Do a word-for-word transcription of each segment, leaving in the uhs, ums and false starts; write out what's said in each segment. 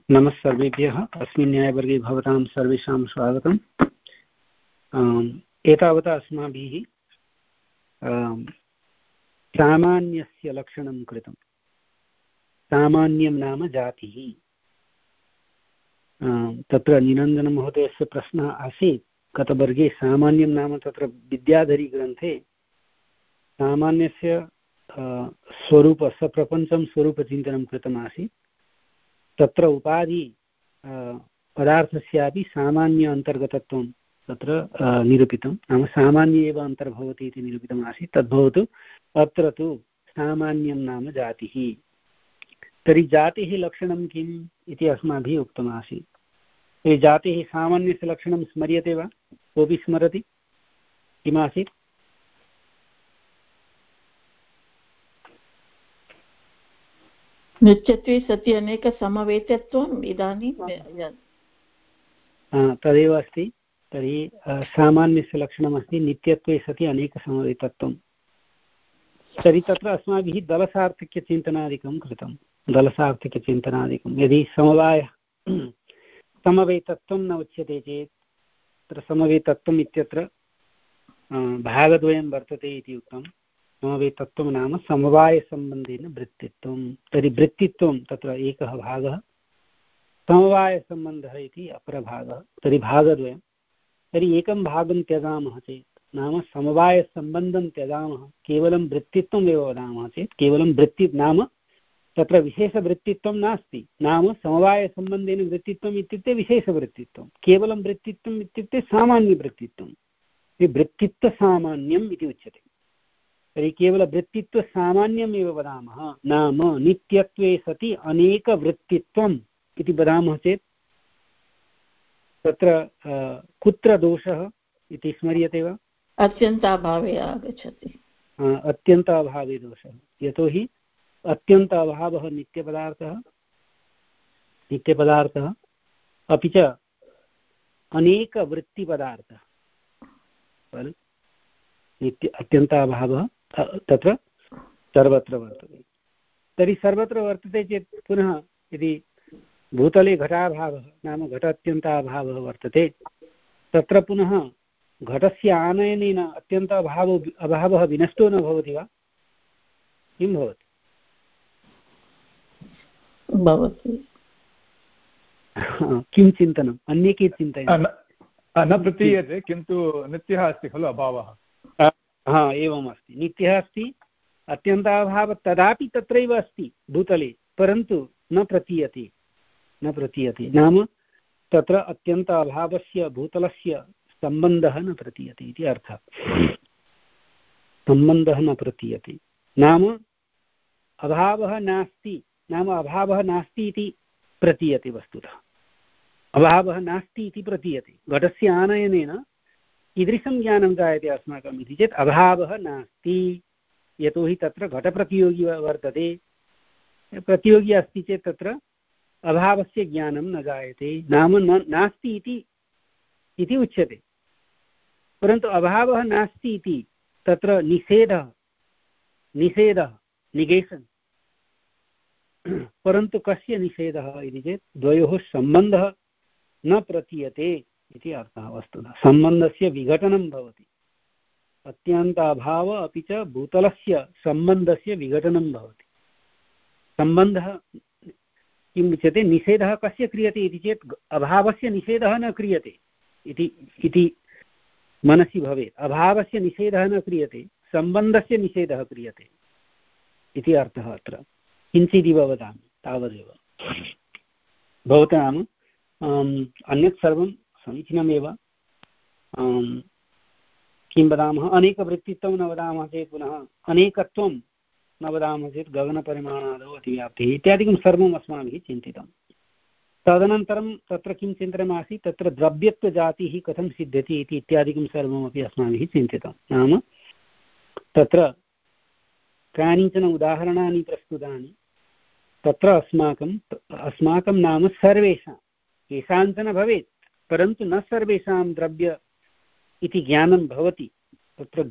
नमः सर्वेभ्यः। अस्मिन् न्यायवर्गे भवतां सर्वेषां स्वागतम्। एतावता अस्माभिः सामान्यस्य लक्षणं कृतं। सामान्यं नाम जातिः। तत्र निरञ्जनमहोदयस्य प्रश्नः आसीत् गतवर्गे सामान्यं नाम तत्र विद्याधरीग्रन्थे सामान्यस्य स्वरूप सप्रपञ्चं स्वरूपचिन्तनं कृतमासीत्। तत्र उपाधि पदार्थस्यापि सामान्य अन्तर्गतत्वं तत्र निरूपितं, नाम सामान्य एव अन्तर्भवति इति निरूपितमासीत्। तद्भवतु अत्र तु सामान्यं नाम जातिः। तर्हि जातिः लक्षणं किम् इति अस्माभिः उक्तमासीत्। तर्हि जातिः सामान्यस्य लक्षणं स्मर्यते वा? कोऽपि स्मरति? किमासीत्? नित्यत्वे सति अनेकसमवेतत्वम्। इदानीं तदेव अस्ति। तर्हि सामान्यस्य लक्षणमस्ति नित्यत्वे सति अनेकसमवेतत्वं। तर्हि तत्र अस्माभिः दलसार्थक्यचिन्तनादिकं कृतं। दलसार्थक्यचिन्तनादिकं यदि समवायः समवेतत्वं न उच्यते चेत् तत्र समवेतत्वम् इत्यत्र भागद्वयं वर्तते इति उक्तं। समवेतत्वं नाम समवायसम्बन्धेन वृत्तित्वं। तर्हि वृत्तित्वं तत्र एकः भागः, समवायसम्बन्धः इति अपरभागः। तर्हि भागद्वयं। तर्हि एकं भागं त्यजामः चेत् नाम समवायसम्बन्धं त्यजामः, केवलं वृत्तित्वम् एव वदामः चेत् केवलं वृत्ति नाम तत्र विशेषवृत्तित्वं नास्ति। नाम समवायसम्बन्धेन वृत्तित्वम् इत्युक्ते विशेषवृत्तित्वं, केवलं वृत्तित्वम् इत्युक्ते सामान्यवृत्तित्वं। वृत्तित्वसामान्यम् इति उच्यते। तर्हि केवलवृत्तित्वसामान्यम् एव वदामः। नाम नित्यत्वे सति अनेकवृत्तित्वम् इति वदामः चेत् तत्र कुत्र दोषः इति स्मर्यते वा? अत्यन्ताभावे आगच्छति। अत्यन्ताभावे दोषः। यतोहि अत्यन्त अभावः नित्यपदार्थः नित्यपदार्थः अपि च अनेकवृत्तिपदार्थः खलु। नित्य अत्यन्ताभावः तत्र सर्वत्र वर्तते। तर्हि सर्वत्र वर्तते चेत् पुनः यदि भूतले घटाभावः नाम घट अत्यन्ताभावः वर्तते, तत्र पुनः घटस्य आनयनेन अत्यन्त अभावो अभावः विनष्टो न भवति वा? किं भवति? भवति। किं चिन्तनम्? अन्ये के चिन्तयन्ति? न प्रतीयते, किन्तु नित्यः अस्ति खलु अभावः। हा, एवम् अस्ति। नित्यः अस्ति, अत्यन्ताभावः तदापि तत्रैव अस्ति भूतले, परन्तु न प्रतीयते न प्रतीयते नाम तत्र अत्यन्त अभावस्य भूतलस्य सम्बन्धः न प्रतीयते इति अर्थः। सम्बन्धः न प्रतीयते नाम अभावः नास्ति, नाम अभावः नास्ति इति प्रतीयते। वस्तुतः अभावः नास्ति इति प्रतीयते। घटस्य आनयनेन कीदृशं ज्ञानं जायते अस्माकम् इति चेत् अभावः नास्ति, यतोहि तत्र घटप्रतियोगी वर्तते। प्रतियोगी अस्ति चेत् तत्र अभावस्य ज्ञानं न जायते, नाम न नास्ति इति इति उच्यते। परन्तु अभावः नास्ति इति तत्र निषेधः निषेधः निगेशन्। परन्तु कस्य निषेधः इति चेत् द्वयोः सम्बन्धः न प्रतीयते इति अर्थः। वस्तुतः सम्बन्धस्य विघटनं भवति। अत्यन्ताभाव अपि च भूतलस्य सम्बन्धस्य विघटनं भवति। सम्बन्धः किम् उच्यते? निषेधः कस्य क्रियते इति चेत् अभावस्य निषेधः न क्रियते इति इति मनसि भवेत्। अभावस्य निषेधः न क्रियते, सम्बन्धस्य निषेधः क्रियते इति अर्थः अत्र। किञ्चिदिव वदामि, तावदेव। भवताम् अन्यत् सर्वं समीचीनमेव। किं वदामः? अनेकवृत्तित्वं न वदामः चेत् पुनः अनेकत्वं न वदामः चेत् गगनपरिमाणादौ अतिव्याप्तिः इत्यादिकं सर्वम् अस्माभिः चिन्तितं। तदनन्तरं तत्र किं चिन्तनमासीत्? तत्र द्रव्यत्वजातिः कथं सिद्ध्यति इति इत्यादिकं सर्वमपि अस्माभिः चिन्तितं। नाम तत्र कानिचन उदाहरणानि प्रस्तुतानि। तत्र अस्माकम् अस्माकं नाम सर्वेषां, केषाञ्चन भवेत्, परन्तु न सर्वेषां द्रव्य इति ज्ञानं भवति। तत्र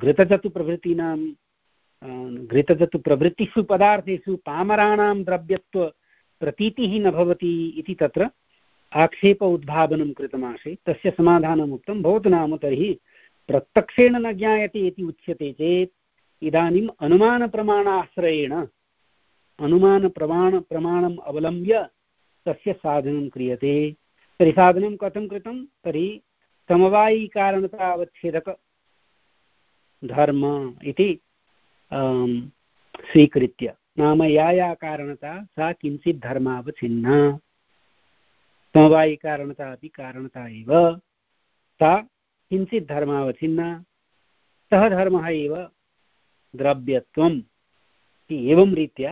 घृतजतुप्रभृतीनां घृतजतुप्रभृतिषु पदार्थेषु पामराणां द्रव्यत्व प्रतीतिः न भवति इति तत्र आक्षेप उद्भावनं कृतमासीत्। तस्य समाधानम् उक्तं, भवतु नाम तर्हि प्रत्यक्षेण न ज्ञायते इति उच्यते चेत् इदानीम् अनुमानप्रमाणाश्रयेण अनुमानप्रमाण प्रमाणम् अवलम्ब्य तस्य साधनं क्रियते। तर्हि साधनं कथं कृतं? तर्हि समवायिकारणतावच्छेदक धर्म इति स्वीकृत्य, नाम या या कारणता सा किञ्चित् धर्मावच्छिन्ना, समवायिकारणता अपि कारणता एव, सा किञ्चित् धर्मावच्छिन्ना, सः धर्मः एव द्रव्यत्वम् इति एवं रीत्या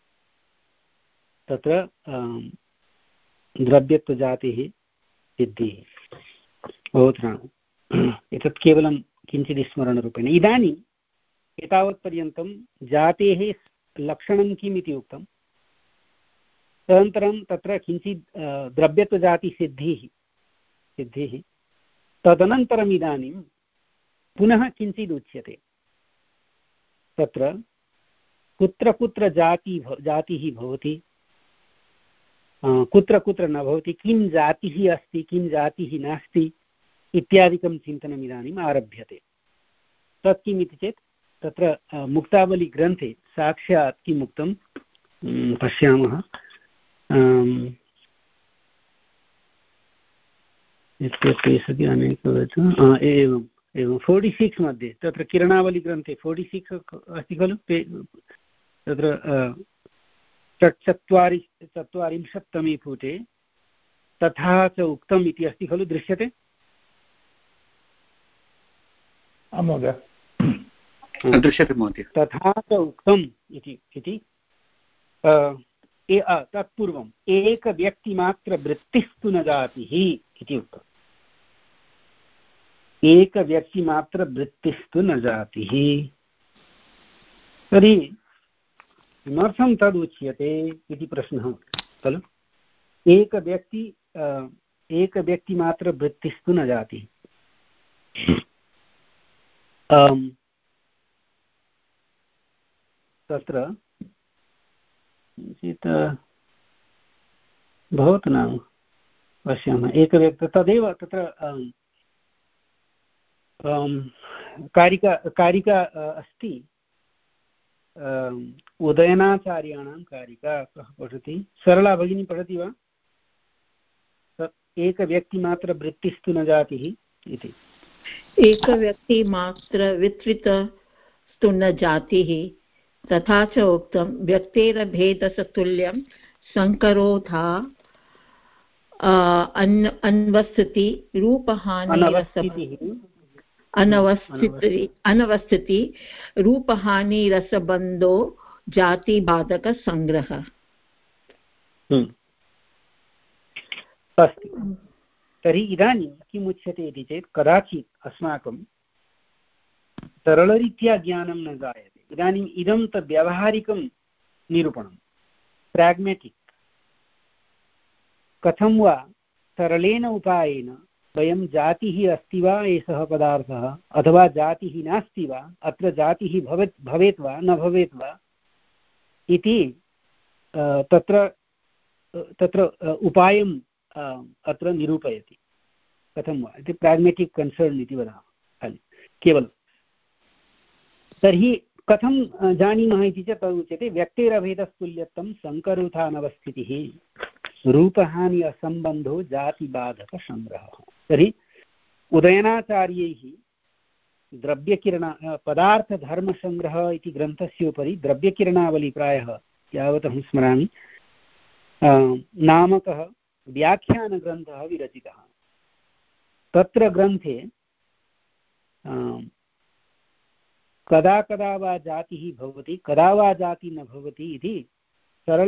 तत्र द्रव्यत्वजातिः सिद्धिः भवति। एतत् केवलं किञ्चित् स्मरणरूपेण। इदानीम् एतावत्पर्यन्तं जातेः लक्षणं किम् इति उक्तं, तदनन्तरं तत्र किञ्चित् द्रव्यत्वजातिसिद्धिः सिद्धिः तदनन्तरम् इदानीं पुनः किञ्चित् उच्यते। तत्र कुत्र कुत्र जाति जातिः भवति, कुत्र कुत्र न भवति, किं जातिः अस्ति किं जातिः नास्ति इत्यादिकं चिन्तनम् इदानीम् आरभ्यते। तत् किम् इति चेत् तत्र मुक्तावलीग्रन्थे साक्षात् किम् उक्तं पश्यामः। इत्युक्ते सति अनेकवचन एवम् एवं फोर्टि सिक्स् मध्ये तत्र किरणावलीग्रन्थे फोर्टि सिक्स् अस्ति खलु, तत्र षट्चत्वारि चत्वारिंशत्तमे पुटे तथा च उक्तम् इति अस्ति खलु, दृश्यते? आं महोदय, दृश्यते महोदय। तथा च उक्तम् इति इति तत्पूर्वम् एकव्यक्तिमात्रवृत्तिस्तु न जातिः इति उक्तम्। एकव्यक्तिमात्रवृत्तिस्तु न जातिः। तर्हि किमर्थं तदुच्यते इति प्रश्नः खलु। एकव्यक्ति एकव्यक्तिमात्रवृत्तिस्तु न जातिः। तत्र किञ्चित् भवतु नाम पश्यामः। एकव्यक्ति तदेव तत्र कारिका कारिका अस्ति, उदयनाचार्याणां कारिका। कः पठति? सरला भगिनी पठति वा? एकव्यक्तिमात्रवृत्तिस्तु न जातिः इति। एकव्यक्तिमात्रवित्वितस्तु न जातिः, तथा च उक्तं व्यक्तेरभेदसतुल्यं संकरोधा अन्वस्थिति रूपहानि अनवस्थिति अनवस्थिति रूपहानिरसबन्धो जातिबाधकसंग्रहः। अस्तु, तर्हि इदानीं किम् उच्यते इति चेत् कदाचित् अस्माकं सरलरीत्या ज्ञानं न जायते। इदानीम् इदं तद् व्यावहारिकं निरूपणं, प्राग्मेटिक्। कथं वा सरलेन उपायेन वयं जातिः अस्ति वा एषः पदार्थः अथवा जातिः नास्ति वा, अत्र जातिः भवेत् भवेत् वा न भवेत् वा इति तत्र तत्र उपायं अत्र निरूपयति। कथं वा इति प्राग्मेटिक् कन्सर्न् इति वदामः केवलं। तर्हि कथं जानीमः इति चेत् तदुच्यते व्यक्तेरभेदस्तुल्यत्वं संकरुथानवस्थितिः रूपहानि असम्बन्धो जातिबाधकसंग्रहः। तर्हि उदयनाचार्यैः द्रव्यकिरण पदार्थधर्मसंग्रहः इति ग्रन्थस्य उपरि द्रव्यकिरणावली प्रायः यावत् स्मरामि नामकः व्याख्यानग्रन्थः विरचितः। तत्र ग्रन्थे कदा कदा वा जातिः भवति कदा वा जाति न भवति इति सरल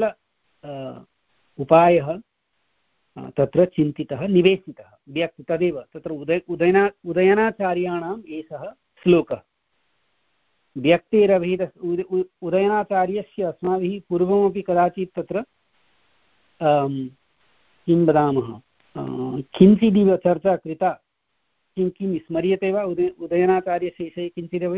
उपायः तत्र चिन्तितः निवेशितः। व्यक् तदेव तत्र उदय उदयना उदयनाचार्याणाम् एषः श्लोकः। व्यक्तेरभेद उदयनाचार्यस्य अस्माभिः पूर्वमपि कदाचित् तत्र किं वदामः किञ्चिदिव चर्चा कृता। किं किं स्मर्यते वा उदय उदयनाचार्यस्य विषये किञ्चिदेव?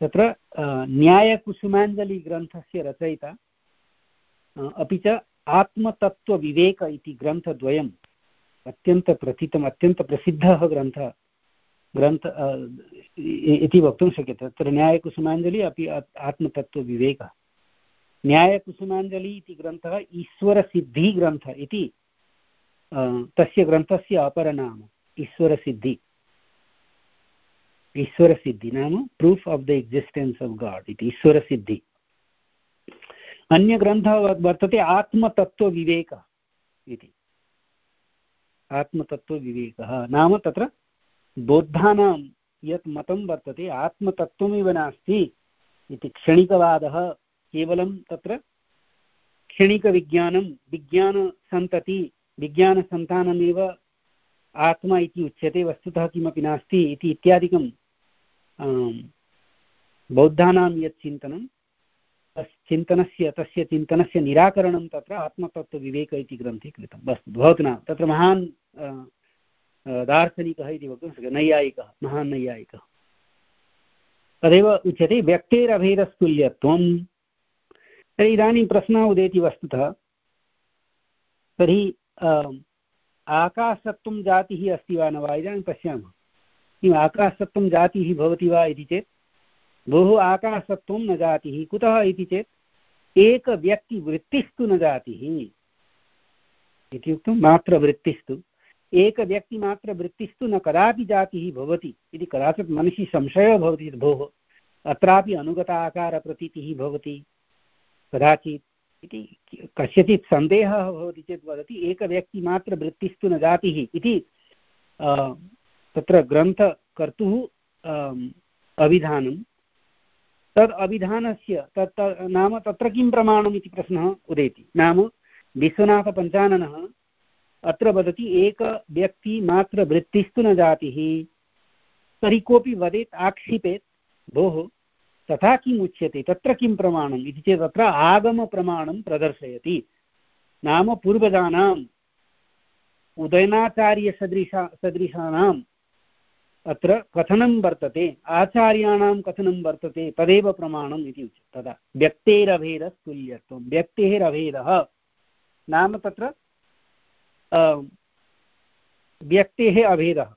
तत्र न्यायकुसुमाञ्जलिग्रन्थस्य रचयिता अपि च आत्मतत्त्वविवेक इति ग्रन्थद्वयम् अत्यन्तप्रथितम् अत्यन्तप्रसिद्धः ग्रन्थः ग्रन्थ इति वक्तुं शक्यते। तत्र न्यायकुसुमाञ्जलि अपि आत्मतत्त्वविवेकः। न्यायकुसुमाञ्जलि इति ग्रन्थः ईश्वरसिद्धिग्रन्थः इति तस्य ग्रन्थस्य अपरनाम ईश्वरसिद्धि। ईश्वरसिद्धि नाम proof of the existence of God इति ईश्वरसिद्धि। अन्यग्रन्थः वर्तते आत्मतत्त्वविवेकः इति। आत्मतत्त्वविवेकः नाम तत्र बौद्धानां यत् मतं वर्तते आत्मतत्त्वमेव नास्ति इति क्षणिकवादः, केवलं तत्र क्षणिकविज्ञानं विज्ञानसन्तति विज्ञानसन्तानमेव आत्मा इति उच्यते, वस्तुतः किमपि नास्ति इति इत्यादिकं बौद्धानां यत् चिन्तनं तस् चिन्तनस्य तस्य चिन्तनस्य निराकरणं तत्र आत्मतत्त्वविवेक इति ग्रन्थे कृतं। वस्तु भवतु नाम तत्र महान् दार्शनिकः इति वक्तुं शक्यते, नैयायिकः, महान् नैयायिकः। तदेव उच्यते व्यक्तेरभेदस्तुल्यत्वं। तर्हि इदानीं प्रश्नः उदेति वस्तुतः, तर्हि आकाशत्वं जातिः अस्ति वा न वा? इदानीं पश्यामः, किम् आकाशत्वं जातिः भवति वा इति चेत् बहु आकाशत्वं न जातिः। कुतः इति चेत् एकव्यक्तिवृत्तिस्तु न जातिः इति उक्तं। मात्रवृत्तिस्तु एकव्यक्तिमात्रवृत्तिस्तु न कदापि जातिः भवति इति कदाचित् मनसि संशयः भवति चेत् भोः अत्रापि अनुगताकारप्रतीतिः भवति कदाचित् इति कस्यचित् सन्देहः भवति चेत् वदति एकव्यक्तिमात्रवृत्तिस्तु न जातिः इति तत्र ग्रन्थकर्तुः अभिधानं। तद् अभिधानस्य तत् नाम तत्र किं प्रमाणम् इति प्रश्नः उदेति। नाम विश्वनाथपञ्चाननः अत्र वदति एकव्यक्तिमात्रवृत्तिस्तु न जातिः। तर्हि कोऽपि वदेत् आक्षिपेत् भोः तथा किम् उच्यते, तत्र किं प्रमाणम् इति चेत् तत्र आगमप्रमाणं प्रदर्शयति। नाम पूर्वजानाम् उदयनाचार्यसदृशा सदृशानाम् अत्र कथनं वर्तते, आचार्याणां कथनं वर्तते, तदेव प्रमाणम् इति उच्यते। तदा व्यक्तेरभेदस्तुल्यत्वं, व्यक्तेरभेदः नाम तत्र व्यक्तेः अभेदः।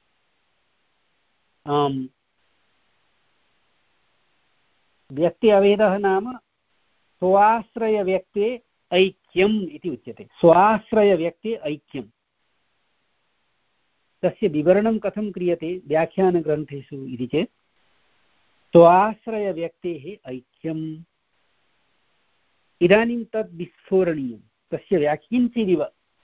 व्यक्ति अभेदः नाम स्वाश्रयव्यक्ते ऐक्यम् इति उच्यते। स्वाश्रयव्यक्ते ऐक्यम्। तस्य विवरणं कथं क्रियते व्याख्यानग्रन्थेषु इति चेत् स्वाश्रयव्यक्तेः ऐक्यम्। इदानीं तद् विस्फोरणीयं, तस्य व्याख्यञ्चिदिव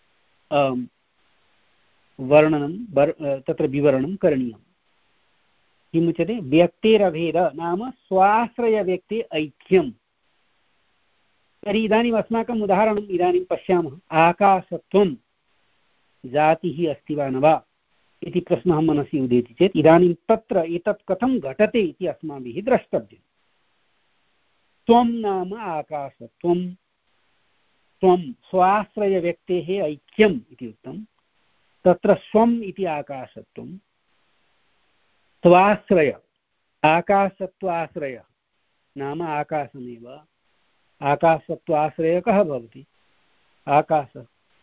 वर्णनं तत्र विवरणं करणीयम्। किमुच्यते व्यक्तेरभेद नाम स्वाश्रयव्यक्ते ऐक्यम्। तर्हि इदानीम् अस्माकम् उदाहरणम् इदानीं पश्यामः, आकाशत्वं जातिः अस्ति वा न वा इति प्रश्नः मनसि उदेति चेत् इदानीं तत्र एतत् कथं घटते इति अस्माभिः द्रष्टव्यम्। त्वं नाम आकाशत्वं, त्वं स्वाश्रयव्यक्तेः ऐक्यम् इति उक्तं। तत्र स्वम् इति आकाशत्वं, स्वाश्रय आकाशत्वाश्रयः नाम आकाशमेव। आकाशत्वाश्रयः कः भवति? आकाशः।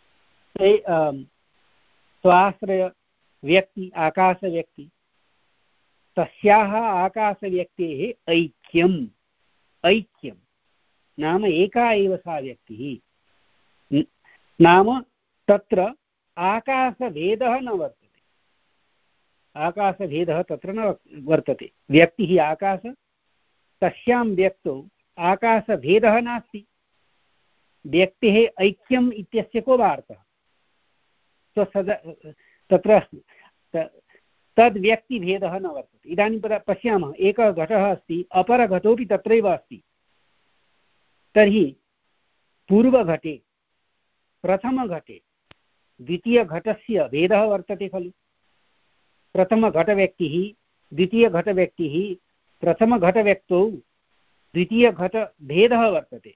स्वाश्रय व्यक्ति आकाशव्यक्ति, तस्याः आकाशव्यक्तेः ऐक्यम्। ऐक्यं नाम एका एव सा व्यक्तिः। नाम तत्र आकाशभेदः न वर्तते। आकाशभेदः तत्र न वर्तते। व्यक्तिः आकाश, तस्यां व्यक्तौ आकाशभेदः नास्ति। व्यक्तेः ऐक्यम् इत्यस्य को वार्ता? स्वसद तत्र तद्व्यक्तिभेदः न वर्तते। इदानीं पश्यामः, एकः घटः अस्ति, अपरघटोपि तत्रैव अस्ति। तर्हि पूर्वघटे प्रथमघटे द्वितीयघटस्य भेदः वर्तते खलु। प्रथमघटव्यक्तिः द्वितीयघटव्यक्तिः, प्रथमघटव्यक्तौ द्वितीयघटभेदः वर्तते।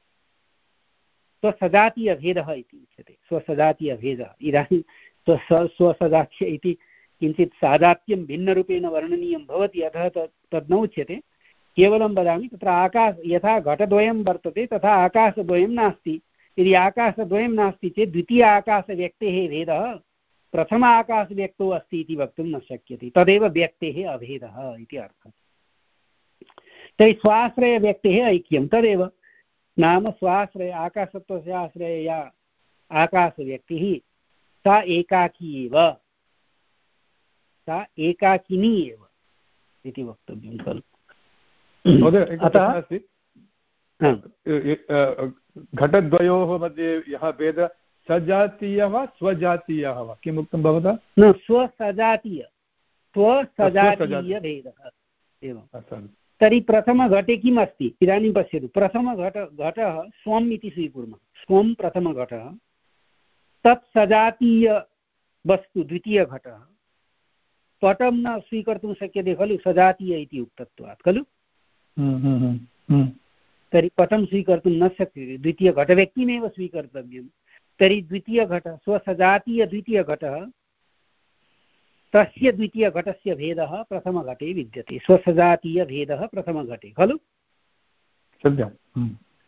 स्वसजातीयभेदः इति उच्यते। स्वसजातीयभेदः। इदानीं स्व स्वसजातीय इति किञ्चित् साजात्यं भिन्नरूपेण वर्णनीयं भवति, अतः तद् न उच्यते। केवलं वदामि तत्र आकाश यथा घटद्वयं वर्तते तथा आकाशद्वयं नास्ति। यदि आकाशद्वयं नास्ति चेत् द्वितीय आकाशव्यक्तेः भेदः प्रथम आकाशव्यक्तौ अस्ति इति वक्तुं न शक्यते। तदेव व्यक्तेः अभेदः इति अर्थः। तर्हि स्वाश्रयव्यक्तेः ऐक्यं तदेव नाम स्वाश्रय आकाशत्वस्य आश्रये या आकाशव्यक्तिः सा एकाकी एव, सा एकाकिनी एव इति वक्तव्यं खलु। अतः अस्ति घटद्वयोः मध्ये यः भेदः सजातीयः वा स्वजातीयः वा किम् उक्तं भवता? न स्वसजातीय स्वसजातीयभेदः एवं। तर्हि प्रथमघटे किम् अस्ति इदानीं पश्यतु। प्रथमघट घटः स्वम् इति स्वीकुर्मः। स्वं प्रथमघटः तत् सजातीयवस्तु द्वितीयघटः। पटं न स्वीकर्तुं शक्यते खलु सजातीय इति उक्तत्वात् खलु। तर्हि पटं स्वीकर्तुं न शक्यते, द्वितीयघटव्यक्तिमेव स्वीकर्तव्यं। तर्हि द्वितीयघटः स्वसजातीयद्वितीयघटः तस्य द्वितीयघटस्य भेदः प्रथमघटे विद्यते। स्वसजातीयभेदः प्रथमघटे खलु। सत्यम्।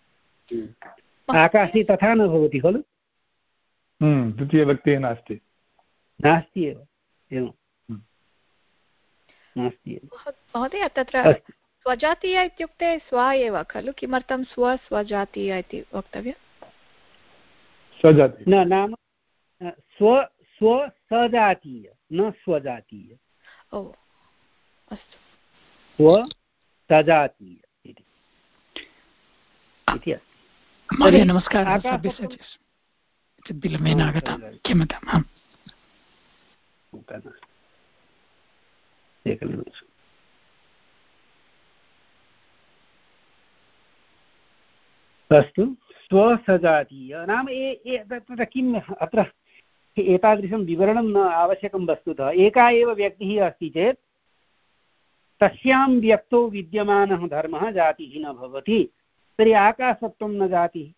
आकाशे तथा न भवति खलु। द्वितीयव्यक्तिः नास्ति नास्ति एव एवं नास्ति एव। महोदय तत्र स्वजातीय इत्युक्ते स्व एव खलु। किमर्थं स्व स्वजातीय इति वक्तव्यं? स्वजातीय न नाम स्व स्वसजातीय न स्वजातीय। ओ अस्तु। स्वसजातीय इति अस्ति। महोदय नमस्कारः। विलम्बेन आगतं क्षम्यताम्। एकनिमिषम्। अस्तु स्वसजातीय नाम तत्र किम् अत्र एतादृशं विवरणं न आवश्यकं वस्तुतः। एका एव व्यक्तिः अस्ति चेत् तस्यां व्यक्तौ विद्यमानः धर्मः जातिः न भवति। तर्हि आकाशत्वं न जातिः,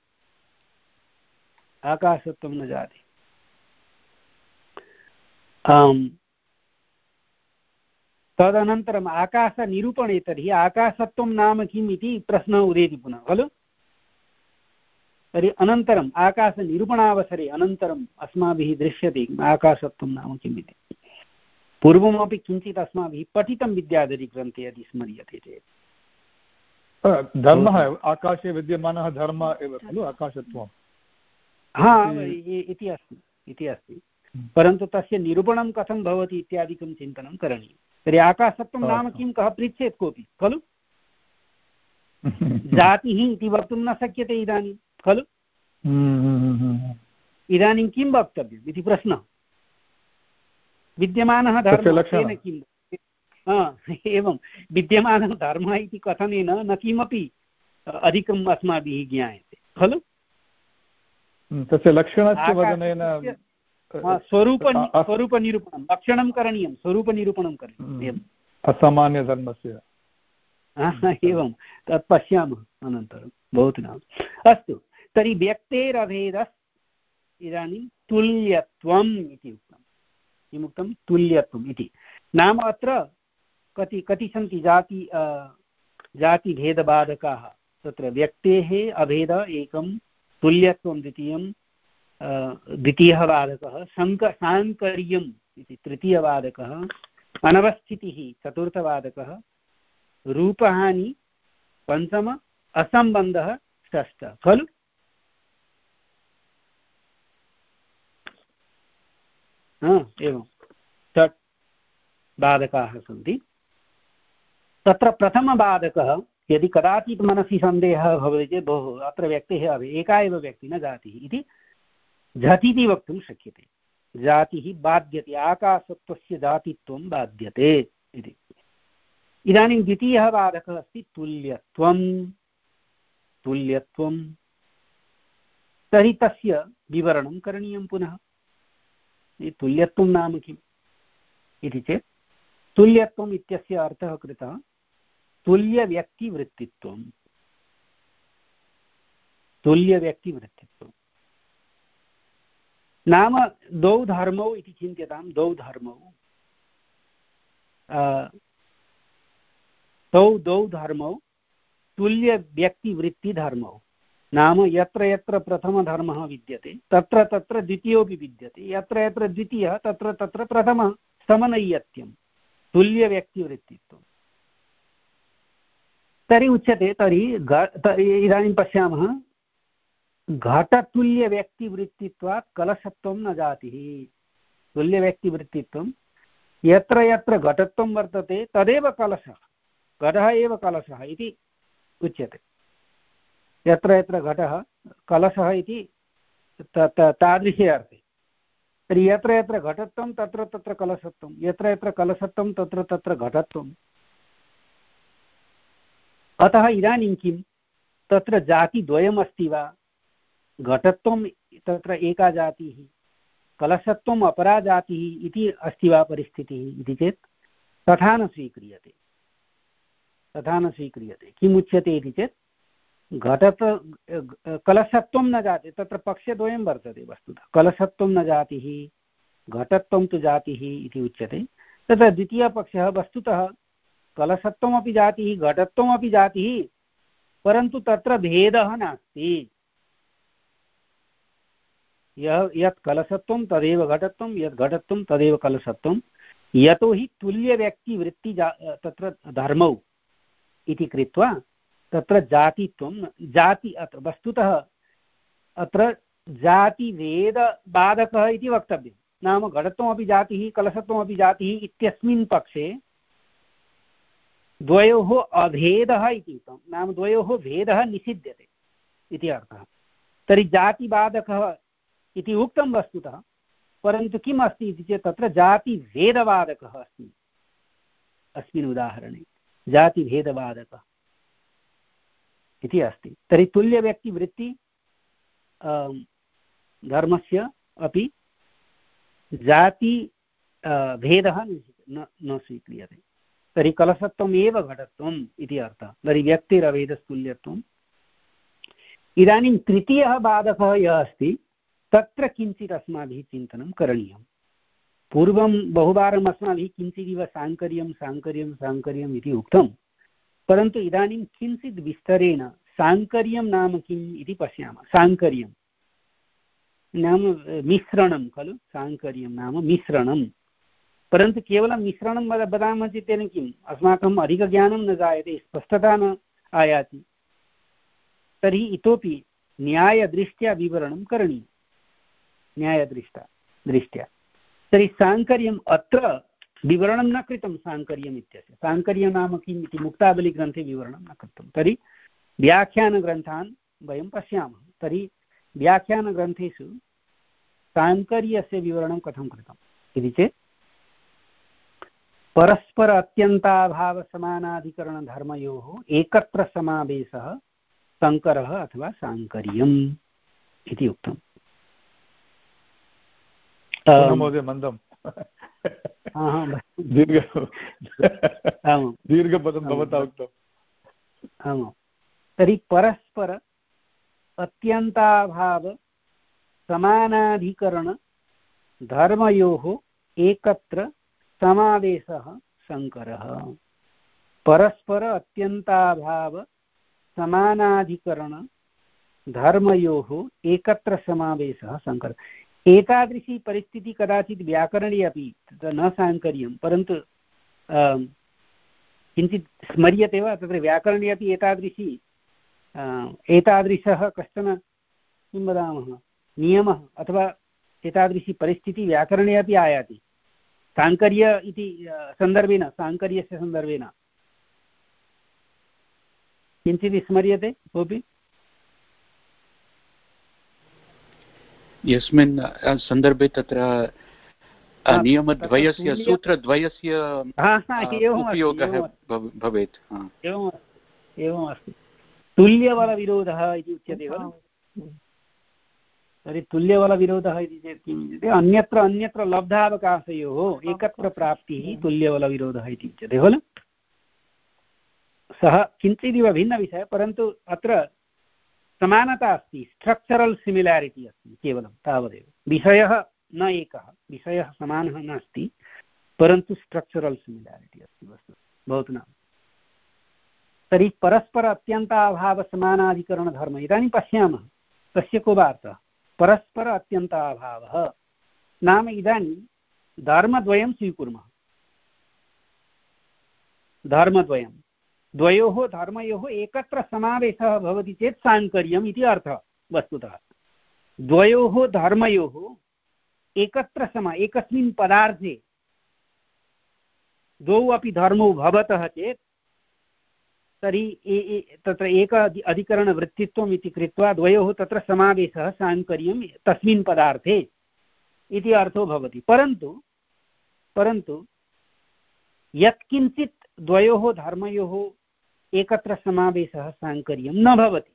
आकाशत्वं न जातिः। तदनन्तरम् आकाशनिरूपणे तर्हि आकाशत्वं नाम किम् इति प्रश्नः उदेति पुनः खलु। तर्हि अनन्तरम् आकाशनिरूपणावसरे अनन्तरम् अस्माभिः दृश्यते आकाशत्वं नाम किम् इति। पूर्वमपि किञ्चित् अस्माभिः पठितं विद्याधरीग्रन्थे यदि स्मर्यते चेत्। धर्मः आकाशे विद्यमानः धर्मः एव खलु आकाशत्वं। हा इति अस्ति इति अस्ति परन्तु तस्य निरूपणं कथं भवति इत्यादिकं चिन्तनं करणीयं। तर्हि आकाशत्वं नाम किं कः पृच्छेत् कोऽपि खलु। जातिः इति वक्तुं न शक्यते इदानीं खलु। इदानीं किं वक्तव्यम् इति प्रश्नः। विद्यमानः धर्मः तेन किं एवं विद्यमानः धर्मः इति कथनेन न किमपि अधिकम् अस्माभिः ज्ञायते खलु। तस्य लक्षणस्य वदनेन स्वरूप स्वरूपनिरूपणं लक्षणं करणीयं, स्वरूपनिरूपणं करणीयम् असामान्यधर्मस्य। एवं तत् पश्यामः अनन्तरं भवतु नाम। अस्तु तर्हि व्यक्तेरभेदः इदानीं तुल्यत्वम् इति उक्तं। किमुक्तं? तुल्यत्वम् इति नाम अत्र कति कति सन्ति जाति जातिभेदबाधकाः। तत्र व्यक्तेः अभेद एकं, तुल्यत्वं द्वितीयं, द्वितीयः बाधकः, सङ्क साङ्कर्यम् इति तृतीयबाधकः, अनवस्थितिः चतुर्थबाधकः, रूपहानि पञ्चम, असम्बन्धः षष्ठ खलु। एवं षट् बाधकाः सन्ति। तत्र प्रथमबाधकः यदि कदाचित् मनसि सन्देहः भवति चेत् बहु अत्र व्यक्तेः एका एव व्यक्तिः न जातिः इति झटिति वक्तुं शक्यते। जातिः बाध्यते, आकाशत्वस्य जातित्वं बाध्यते इति। इदानीं द्वितीयः बाधकः अस्ति तुल्यत्वं। तुल्यत्वं तर्हि तस्य विवरणं करणीयं पुनः। तुल्यत्वं नाम किम् इति चेत् तुल्यत्वम् इत्यस्य अर्थः कृतः तुल्यव्यक्तिवृत्तित्वं। तुल्यव्यक्तिवृत्तित्वं नाम द्वौ धर्मौ इति चिन्त्यतां। द्वौ धर्मौ तौ द्वौ धर्मौ तुल्यव्यक्तिवृत्तिधर्मौ नाम यत्र यत्र प्रथमधर्मः विद्यते तत्र तत्र द्वितीयोऽपि विद्यते, यत्र यत्र द्वितीयः तत्र तत्र प्रथमः, समनैयत्यं तुल्यव्यक्तिवृत्तित्वं। तर्हि उच्यते, तर्हि तर्हि इदानीं पश्यामः, घटतुल्यव्यक्तिवृत्तित्वात् कलशत्वं न जातिः। तुल्यव्यक्तिवृत्तित्वं यत्र यत्र घटत्वं वर्तते तदेव कलशः, घटः एव कलशः इति उच्यते। यत्र यत्र घटः कलशः इति तादृशे अर्थे। तर्हि यत्र यत्र घटत्वं तत्र तत्र कलशत्वं, यत्र यत्र कलशत्वं तत्र तत्र घटत्वम्। अतः इदानीं किं तत्र जातिद्वयम् अस्ति वा? घटत्वं तत्र एका जातिः, कलशत्वम् अपरा जातिः इति अस्ति वा परिस्थितिः इति चेत् तथा न स्वीक्रियते, तथा न स्वीक्रियते। किम् उच्यते इति चेत् घटत कलशत्वं न जाति, तत्र पक्षद्वयं वर्तते वस्तुतः, कलशत्वं न जातिः, घटत्वं तु जातिः इति उच्यते। तत्र द्वितीयपक्षः वस्तुतः कलशत्वमपि जातिः घटत्वमपि जातिः, परन्तु तत्र भेदः नास्ति। यः यत् कलशत्वं तदेव घटत्वं, यत् घटत्वं तदेव कलशत्वं, यतोहि तुल्यव्यक्तिवृत्ति तत्र धर्मौ इति कृत्वा तत्र जातित्वं जाति अत्र वस्तुतः अत्र जातिभेदबाधकः इति वक्तव्यं। नाम घटत्वमपि जातिः कलशत्वमपि जातिः इत्यस्मिन् पक्षे द्वयोः अभेदः इति उक्तं, नाम द्वयोः भेदः निषिध्यते इति अर्थः। तर्हि जातिबाधकः इति उक्तं वस्तुतः, परन्तु किम् अस्ति इति चेत् तत्र जातिभेदबाधकः अस्ति। अस्मिन् उदाहरणे जातिभेदबाधकः इति अस्ति। तर्हि तुल्यव्यक्तिवृत्ति धर्मस्य अपि जाति भेदः न न स्वीक्रियते। तर्हि कलशत्वम् एव घटत्वम् इति अर्थः। तर्हि व्यक्तिरभेदस्तुल्यत्वम्। इदानीं तृतीयः बाधकः यः अस्ति तत्र किञ्चित् अस्माभिः चिन्तनं करणीयं। पूर्वं बहुवारम् अस्माभिः किञ्चिदिव साङ्कर्यं साङ्कर्यं साङ्कर्यम् इति उक्तं, परन्तु इदानीं किञ्चित् विस्तरेण साङ्कर्यं नाम किम् इति पश्यामः। साङ्कर्यं नाम मिश्रणं खलु, साङ्कर्यं नाम मिश्रणं। परन्तु केवलं मिश्रणं वद वदामः चेत् तेन किम् अस्माकम् अधिकज्ञानं न जायते, स्पष्टता न आयाति। तर्हि इतोपि न्यायदृष्ट्या विवरणं करणीयं, न्यायदृष्ट्या दृष्ट्या। तर्हि साङ्कर्यम् अत्र विवरणं न कृतं। साङ्कर्यम् इत्यस्य साङ्कर्यं नाम किम् इति मुक्तावलीग्रन्थे विवरणं न कृतं। तर्हि व्याख्यानग्रन्थान् वयं पश्यामः। तर्हि व्याख्यानग्रन्थेषु साङ्कर्यस्य विवरणं कथं कृतम् इति चेत् परस्पर अत्यन्ताभावसमानाधिकरणधर्मयोः एकत्र समावेशः शङ्करः अथवा साङ्कर्यम् इति उक्तम्। महोदय मन्दं दीर्घपदं भवता उक्तम्। आमां। तर्हि परस्पर अत्यन्ताभाव समानाधिकरणधर्मयोः एकत्र समावेशः शङ्करः। परस्पर अत्यन्ताभाव समानाधिकरणधर्मयोः एकत्र समावेशः शङ्करः। एतादृशी परिस्थितिः कदाचित् व्याकरणे अपि न साङ्कर्यं, परन्तु किञ्चित् स्मर्यते वा? तत्र व्याकरणे अपि एतादृशी एतादृशः कश्चन किं वदामः नियमः अथवा एतादृशी परिस्थितिः व्याकरणे अपि आयाति। साङ्कर्य इति सन्दर्भेन, साङ्कर्यस्य सन्दर्भेन किञ्चित् स्मर्यते कोऽपि? यस्मिन् सन्दर्भे तत्र नियमद्वयस्य सूत्रद्वयस्य उपयोगः भवेत्। एवम् अस्ति। तुल्यबलविरोधः इति उच्यते खलु। तर्हि तुल्यबलविरोधः इति चेत् किम् इत्युक्ते अन्यत्र अन्यत्र लब्धावकाशयोः एकत्र प्राप्तिः तुल्यबलविरोधः इति उच्यते खलु। सः किञ्चिदिव भिन्नविषयः, परन्तु अत्र समानता अस्ति, स्ट्रक्चरल् सिमिल्यारिटि अस्ति केवलं तावदेव। विषयः न एकः, विषयः समानः नास्ति, परन्तु स्ट्रक्चरल् सिमिल्यारिटि अस्ति वस्तु। भवतु नाम तर्हि परस्पर अत्यन्ताभावसमानाधिकरणधर्म इदानीं पश्यामः तस्य को वार्ता परस्पर अत्यन्ताभावः नाम इदानीं धर्मद्वयं स्वीकुर्मः धर्मद्वयं द्वयोः धर्मयोः एकत्र समावेशः भवति चेत् साङ्कर्यम् इति अर्थः वस्तुतः द्वयोः धर्मयोः एकत्र समा एकस्मिन् पदार्थे द्वौ अपि धर्मौ भवतः चेत् तर्हि तत्र एक अधिकरणवृत्तित्वम् इति कृत्वा द्वयोः तत्र समावेशः साङ्कर्यं तस्मिन् पदार्थे इति अर्थो भवति परन्तु परन्तु यत्किञ्चित् द्वयोः धर्मयोः एकत्र समावेशः साङ्कर्यं न भवति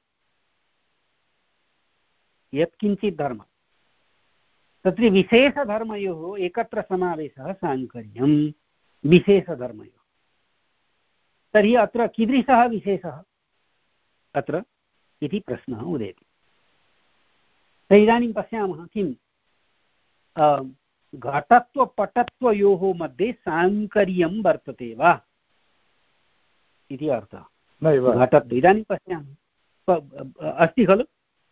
यत्किञ्चित् धर्म तत्र विशेषधर्मयोः एकत्र समावेशः साङ्कर्यं विशेषधर्मयोः तर्हि अत्र कीदृशः विशेषः अत्र इति प्रश्नः उदेति तर्हि इदानीं पश्यामः किं घटत्वपटत्वयोः मध्ये साङ्कर्यं वर्तते वा इति अर्थः घटत्व इदानीं पश्यामः अस्ति खलु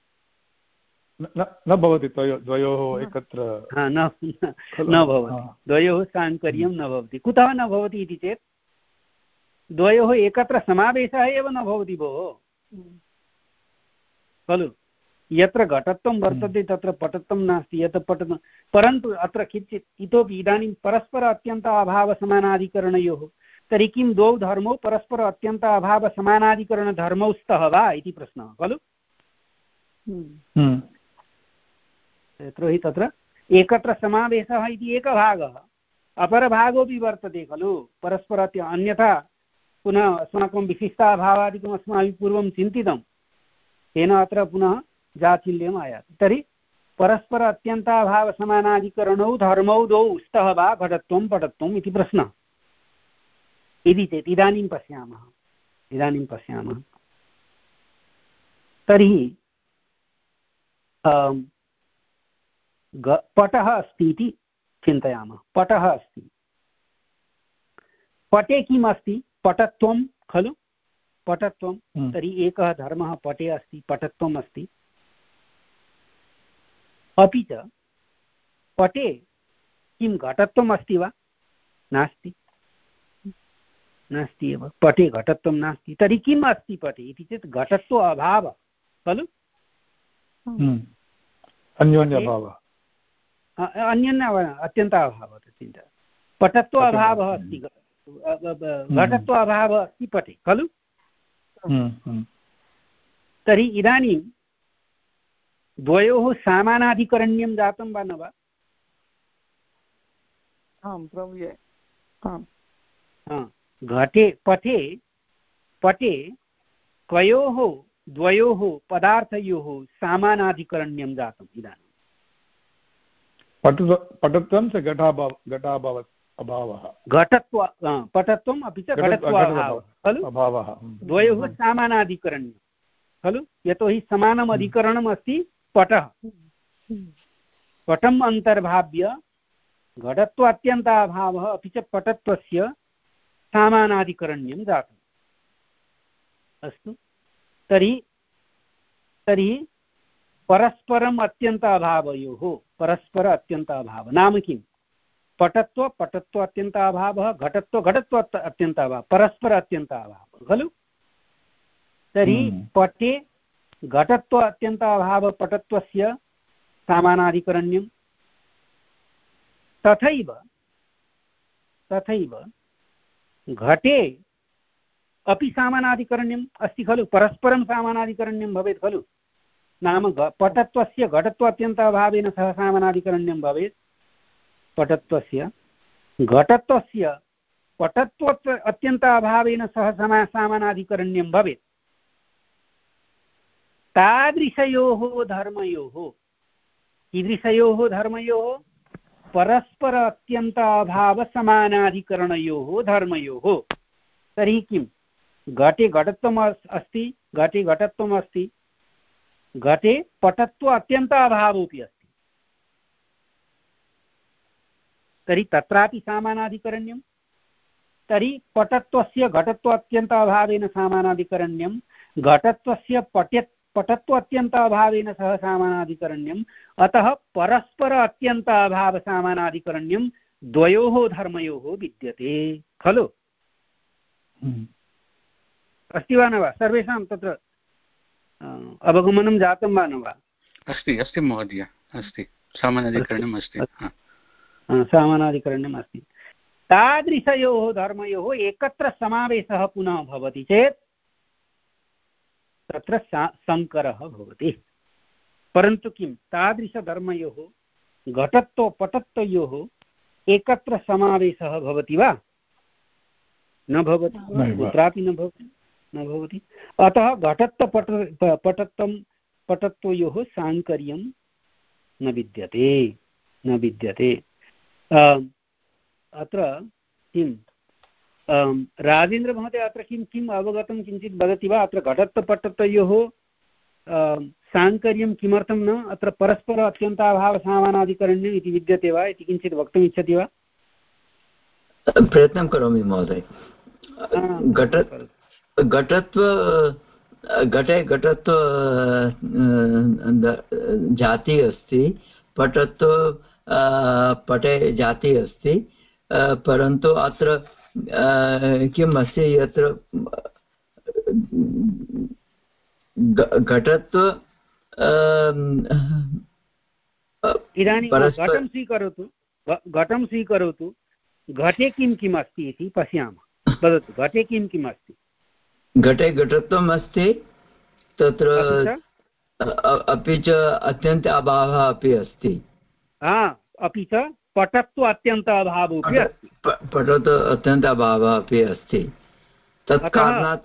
न भवति द्वयोः एकत्र न न भवति द्वयोः साङ्कर्यं न भवति कुतः न भवति इति चेत् द्वयोः एकत्र समावेशः एव न भवति भोः खलु यत्र घटत्वं वर्तते तत्र पटत्वं नास्ति यत् पटत्वं परन्तु अत्र किञ्चित् इतोपि इदानीं परस्पर अत्यन्त अभावसमानाधिकरणयोः तर्हि किं द्वौ धर्मौ परस्पर अत्यन्त अभावसमानाधिकरणधर्मौ स्तः वा इति प्रश्नः खलु यतोहि तत्र एकत्र समावेशः इति एकः भागः अपरभागोऽपि वर्तते खलु परस्पर अन्यथा पुनः अस्माकं विशिष्टाभावादिकम् अस्माभिः पूर्वं चिन्तितं तेन अत्र पुनः जाचिल्यम् आयाति तर्हि परस्पर अत्यन्ताभावसमानाधिकरणौ धर्मौ द्वौ स्तः वा घटत्वं पटत्वम् इति प्रश्नः इति चेत् इदानीं पश्यामः इदानीं पश्यामः तर्हि पटः अस्ति इति चिन्तयामः पटः अस्ति पटे किम् अस्ति पटत्वं खलु पटत्वं तर्हि एकः धर्मः पटे अस्ति पटत्वम् अस्ति अपि च पटे किं घटत्वम् अस्ति वा नास्ति नास्ति एव पटे घटत्वं नास्ति तर्हि किम् अस्ति पटे इति चेत् घटत्व अभावः खलु अन्योन्यभावः अन्योन्य अत्यन्ताभावः चिन्ता पटत्व अभावः अस्ति घटत्व अभावः अस्ति पटे खलु तर्हि इदानीं द्वयोः समानाधिकरण्यं जातं वा न वा आम् प्रव्ये आम् घटे पटे पटे द्वयोः द्वयोः पदार्थयोः समानाधिकरण्यं जातम् इदानीं पटत्वं च घटाभाव घटाभाव अभावः घटत्व पटत्वम् अपि च घटत्व अभावः खलु अभावः द्वयोः समानाधिकरण्यं खलु यतोहि समानम् अधिकरणम् अस्ति पटः पटम् अन्तर्भाव्य घटत्व अत्यन्ताभावः अपि च पटत्वस्य समानाधिकरण्यं जातम् अस्तु तर्हि तर्हि परस्परम् अत्यन्त अभावयोः परस्पर अत्यन्त अभावः नाम किं पटत्व पटत्व अत्यन्त अभावः घटत्व घटत्व अत्यन्त अभावः परस्पर अत्यन्त अभावः खलु तर्हि पटे घटत्व अत्यन्त अभावः पटत्वस्य समानाधिकरण्यं तथैव तथैव घटे अपि समानाधिकरण्यम् अस्ति खलु परस्परं समानाधिकरण्यं भवेत् खलु नाम पटत्वस्य घटत्व अत्यन्त अभावेन सह समानाधिकरण्यं भवेत् पटत्वस्य घटत्वस्य पटत्व अत्यन्त अभावेन सह समा समानाधिकरण्यं भवेत् तादृशयोः धर्मयोः कीदृशयोः धर्मयोः परस्पर अत्यन्त अभावसमानाधिकरणयोः धर्मयोः तर्हि किं घटे घटत्वम् अस्ति घटे घटत्वम् अस्ति घटे पटत्व अत्यन्त अभावोऽपि अस्ति तर्हि तत्रापि समानाधिकरण्यं तर्हि पटत्वस्य घटत्वात्यन्त अभावेन सामानाधिकरण्यं घटत्वस्य पट्य पटत्व अत्यन्त अभावेन सह सामानाधिकरण्यम् अतः परस्पर अत्यन्त अभाव सामानाधिकरण्यं द्वयोः धर्मयोः विद्यते खलु अस्ति वा न वा सर्वेषां तत्र अवगमनं जातं वा न वा अस्ति अस्ति महोदय अस्ति सामानाधिकरण्यम् अस्ति सामानाधिकरण्यम् अस्ति तादृशयोः धर्मयोः एकत्र समावेशः पुनः भवति चेत् तत्र संकरः भवति परन्तु किं तादृशधर्मयोः घटत्व पटत्वयोः एकत्र समावेशः भवति वा न भवति कुत्रापि न भवति न भवति अतः घटत्व पट पटत्वं पटत्वयोः साङ्कर्यं न विद्यते न विद्यते अत्र किं राजेन्द्रमहोदय अत्र किं किम् अवगतं किञ्चित् वदति वा अत्र घटत्वपटत्वयोः साङ्कर्यं किमर्थं न अत्र परस्पर अत्यन्ताभावसामानाधिकरण्यम् इति विद्यते वा इति किञ्चित् वक्तुम् इच्छति वा प्रयत्नं करोमि महोदय घट घटत्व घटे घटत्व जाति अस्ति पटत्व पटे जाति अस्ति परन्तु अत्र किम् अस्ति यत्र घटत्व इदानीं घटं स्वीकरोतु घटं स्वीकरोतु घटे किं किम् अस्ति इति पश्यामः वदतु घटे किं किम् अस्ति घटे घटत्वम् अस्ति तत्र अपि च अत्यन्त अभावः अपि अस्ति अपि च पटत्व अत्यन्त अभावः अपि अस्ति पटत्व अत्यन्त अभावः अपि अस्ति तत् कारणात्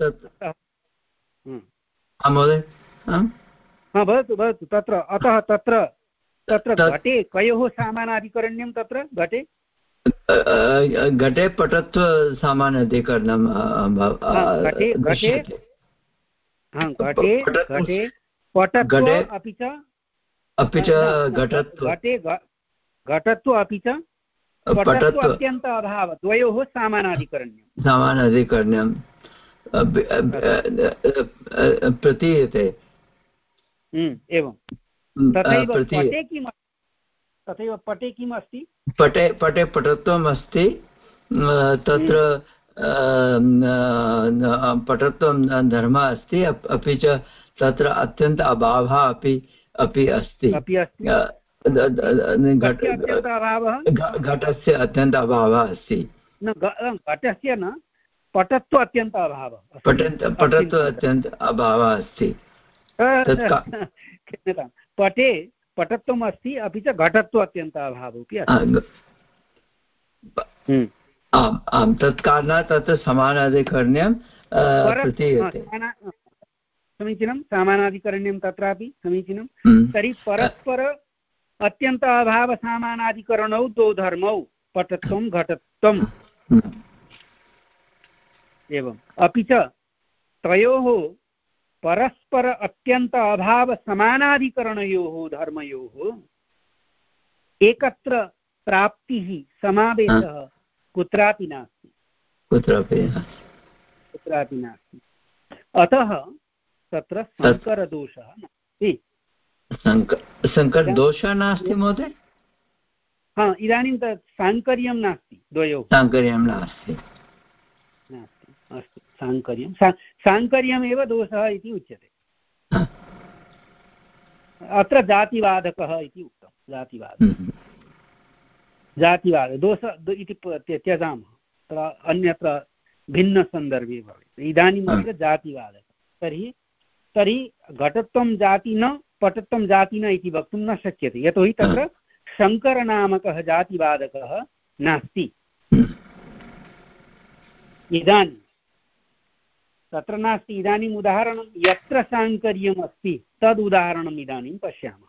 महोदय वदतु वदतु तत्र अतः तत्र तत्र घटे कयोः सामानाधिकरण्यं तत्र घटे घटे पटत्व सामानाधिकरणं घटे घटे घटे घटे पटत्व अपि च अपि च घटत्व घटे घटत्व अपि च पटत्व अत्यन्त अभाव द्वयोः सामानाधिकरण्यं सामानाधिकरण्यं प्रतीयते एवं तथैव पटे किम् तथैव पटे किम् अस्ति पटे पटे पटत्वम् अस्ति तत्र पटत्वं धर्मः अस्ति अपि च तत्र अत्यन्त अभावः अपि अपि अस्ति घटस्य अत्यन्त अभावः अस्ति घटस्य न पटत्व अत्यन्त अभावः पटत्व अत्यन्त अभावः अस्ति क्षम्यतां पटे पटत्वम् अस्ति अपि च घटत्व अत्यन्त अभावः अपि अस्ति आम् आम् तत् कारणात् तत्र समानाधिकरण्यं प्रतीयते समीचीनं सामानाधिकरण्यं तत्रापि समीचीनं तर्हि परस्पर अत्यन्त अभावसामानाधिकरणौ द्वौ धर्मौ पटत्वं घटत्वम् एवम् अपि च तयोः परस्पर अत्यन्त अभावसमानाधिकरणयोः धर्मयोः एकत्र प्राप्तिः समावेशः कुत्रापि नास्ति कुत्रापि कुत्रापि नास्ति अतः तत्र संकरदोषः नास्ति संकरदोषः नास्ति महोदय हा इदानीं तत् साङ्कर्यं नास्ति द्वयोः साङ्कर्यं नास्ति नास्ति अस्तु साङ्कर्यं साङ्कर्यमेव दोषः इति उच्यते अत्र जातिवादकः इति उक्तं जातिवादः जातिवादः दोषः इति त्यजामः तत्र अन्यत्र भिन्नसन्दर्भे भवेत् इदानीम् अत्र जातिवादः तर्हि तर्हि घटत्वं जाति न पटत्वं जाति न इति वक्तुं न शक्यते यतोहि तत्र शङ्करनामकः जातिवादकः नास्ति इदानीं तत्र नास्ति इदानीम् उदाहरणं यत्र साङ्कर्यम् अस्ति तद् उदाहरणम् इदानीं पश्यामः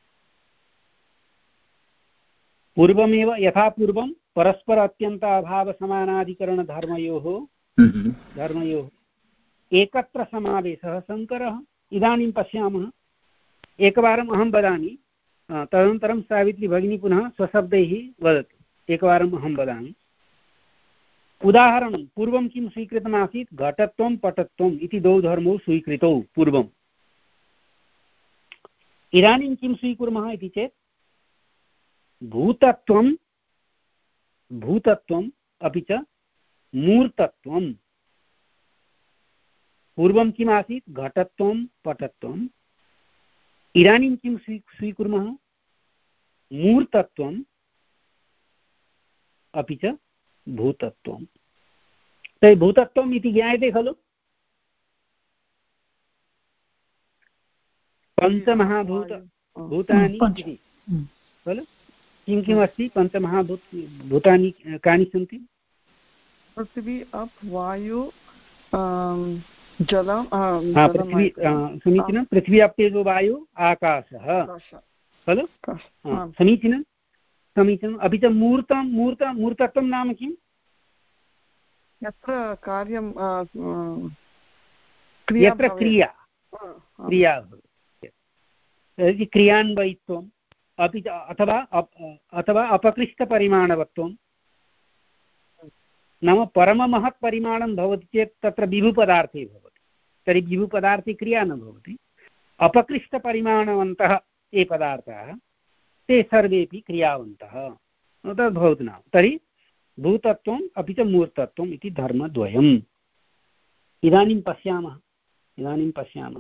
पूर्वमेव यथा पूर्वं परस्पर अत्यन्त अभावसमानाधिकरणधर्मयोः धर्मयोः एकत्र समावेशः शङ्करः इदानीं पश्यामः एकवारम् अहं वदामि तदनन्तरं सावित्री भगिनी पुनः स्वशब्दैः वदतु एकवारम् अहं वदामि उदाहरणं पूर्वं किं स्वीकृतमासीत् घटत्वं पटत्वम् इति द्वौ धर्मौ स्वीकृतौ पूर्वम्। इदानीं किं स्वीकुर्मः इति चेत् भूतत्वं भूतत्वम् अपि च मूर्तत्वम्। पूर्वं किम् आसीत् घटत्वं पटत्वम्। इदानीं किं स्वी स्वीकुर्मः मूर्तत्वम् अपि च भूतत्वम्। तर्हि भूतत्वम् इति ज्ञायते खलु? पञ्चमहाभूत भूतानि इति खलु? किं किम् अस्ति? पञ्चमहाभूत भूतानि कानि सन्ति? पृथिवी अप् वायु जलं पृथ्वी समीचीनं। पृथ्वी अप् तेजो वायु आकाशः खलु? समीचीनं समीचीनम्। अपि च मूर्तं मूर्त मूर्तत्वं नाम किम्? यत्र कार्यं यत्र क्रिया क्रिया भवति, क्रियान्वयित्वम् अपि च अथवा अथवा अपकृष्टपरिमाणवत्वं। नाम परममहत् परिमाणं भवति चेत् तत्र विभुपदार्थे भवति, तर्हि विभुपदार्थे क्रिया न भवति। अपकृष्टपरिमाणवन्तः ये पदार्थाः ते सर्वेपि क्रियावन्तः तद् भवति नाम। तर्हि भूतत्वम् अपि च मूर्तत्वम् इति धर्मद्वयम्। इदानीं पश्यामः इदानीं पश्यामः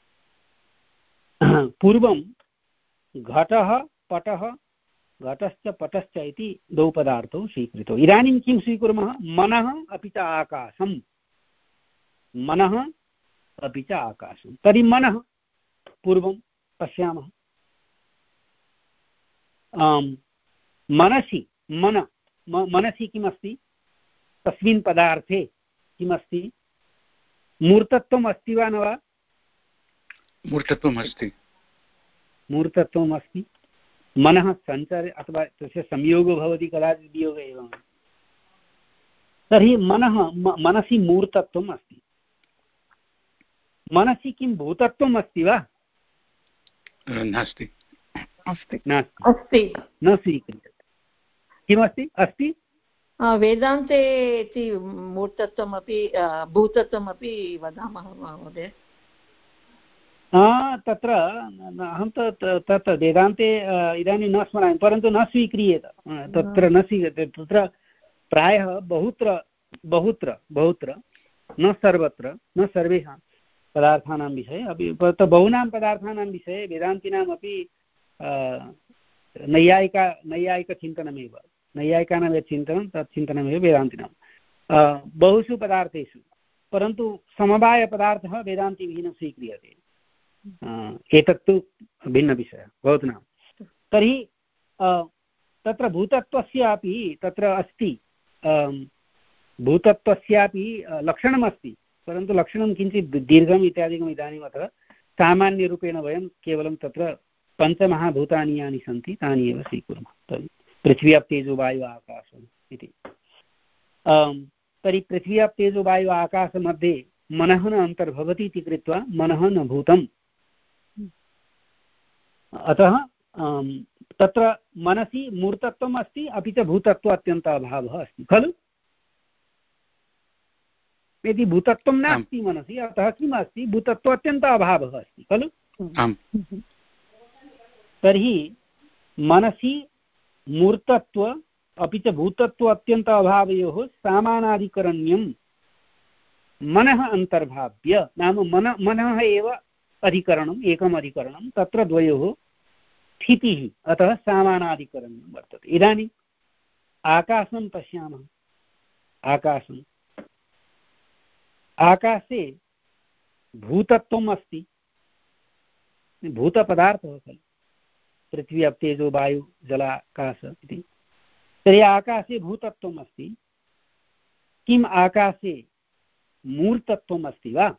पूर्वं घटः पटः घटश्च पटश्च इति द्वौ पदार्थौ स्वीकृतौ। इदानीं किं स्वीकुर्मः? मनः अपि च आकाशं। मनः अपि च आकाशं। तर्हि मनः पूर्वं पश्यामः। मनसि मन मनसि किमस्ति? तस्मिन् पदार्थे किमस्ति? मूर्तत्वम् अस्ति वा न वा? मूर्तत्वम् अस्ति। मूर्तत्वम् अस्ति। मनः सञ्चारे अथवा तस्य संयोगो भवति, कदाचित् वियोगः एवं। तर्हि मनः मनसि मूर्तत्वम् अस्ति। मनसि किं भूतत्वम् अस्ति वा? नास्ति अस्ति न स्वीक्रियते। किमस्ति? अस्ति। वेदान्ते इति मूर्तत्वमपि भूतत्वमपि वदामः महोदय। तत्र अहं तत् वेदान्ते इदानीं न स्मरामि, परन्तु न स्वीक्रियेत तत्र न स्वीक्रियते। तत्र प्रायः बहुत्र बहुत्र बहुत्र न सर्वत्र न सर्वेषां पदार्थानां विषये अपि बहूनां पदार्थानां विषये वेदान्तिनामपि नैयायिका नैयायिकचिन्तनमेव नैयायिकानां यत् चिन्तनं तत् चिन्तनमेव वेदान्तिनां बहुषु पदार्थेषु। परन्तु समवायपदार्थः वेदान्तिभिः न स्वीक्रियते। एतत्तु भिन्नविषयः भवतु नाम। तर्हि तत्र भूतत्वस्यापि तत्र अस्ति, भूतत्वस्यापि लक्षणमस्ति, परन्तु लक्षणं किञ्चित् दीर्घम् इत्यादिकम्। इदानीम् अत्र सामान्यरूपेण वयं केवलं तत्र पञ्चमहाभूतानि यानि सन्ति तानि एव स्वीकुर्मः। तर्हि पृथ्वी अप् तेजो वायु आकाशम् इति। तर्हि पृथ्वी अप् तेजो वायु आकाशमध्ये मनः न अन्तर्भवति इति कृत्वा मनः न भूतम्। अतः तत्र मनसि मूर्तत्वम् अस्ति, अपि च भूतत्व अत्यन्त अभावः अस्ति खलु? यदि भूतत्वं नास्ति मनसि, अतः किम् अस्ति? भूतत्व अत्यन्त अभावः अस्ति खलु? तर्हि मनसि मूर्तत्व अपि च भूतत्व अत्यन्त अभावयोः सामानाधिकरण्यं मनः अन्तर्भाव्य, नाम मन मनः एव अधिकरणम्, एकम् अधिकरणं, तत्र द्वयोः स्थितिः, अतः सामानाधिकरणं वर्तते। इदानीम् आकाशं पश्यामः। आकाशम् आकाशे भूतत्वम् अस्ति, भूतपदार्थः खलु, पृथ्वी अप् तेजो वायु जलाकाश इति। तर्हि आकाशे भूतत्वम् अस्ति। किम् आकाशे मूर्तत्वम् अस्ति वा?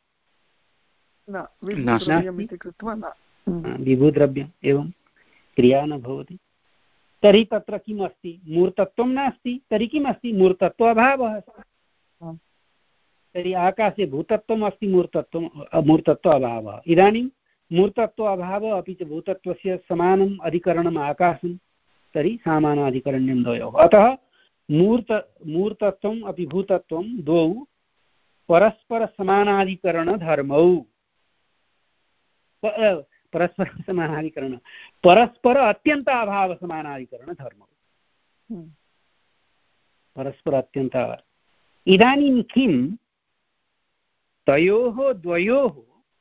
विभुद्रव्यम् एवं क्रिया न भवति। तर्हि तत्र किम् अस्ति? मूर्तत्वं नास्ति। तर्हि किम् अस्ति? मूर्तत्व अभावः अस्ति। तर्हि आकाशे भूतत्वम् अस्ति, मूर्तत्वं मूर्तत्व अभावः। इदानीं मूर्तत्व अभावः अपि च भूतत्वस्य समानम् अधिकरणम् आकाशं, तर्हि समानाधिकरण्यं द्वयोः। अतः मूर्त मूर्तत्वम् अपि भूतत्वं द्वौ परस्परसमानाधिकरणधर्मौ परस्परसमानाधिकरण परस्पर अत्यन्त अभावसमानाधिकरणधर्मौ परस्पर अत्यन्त इदानीं किं तयोः द्वयोः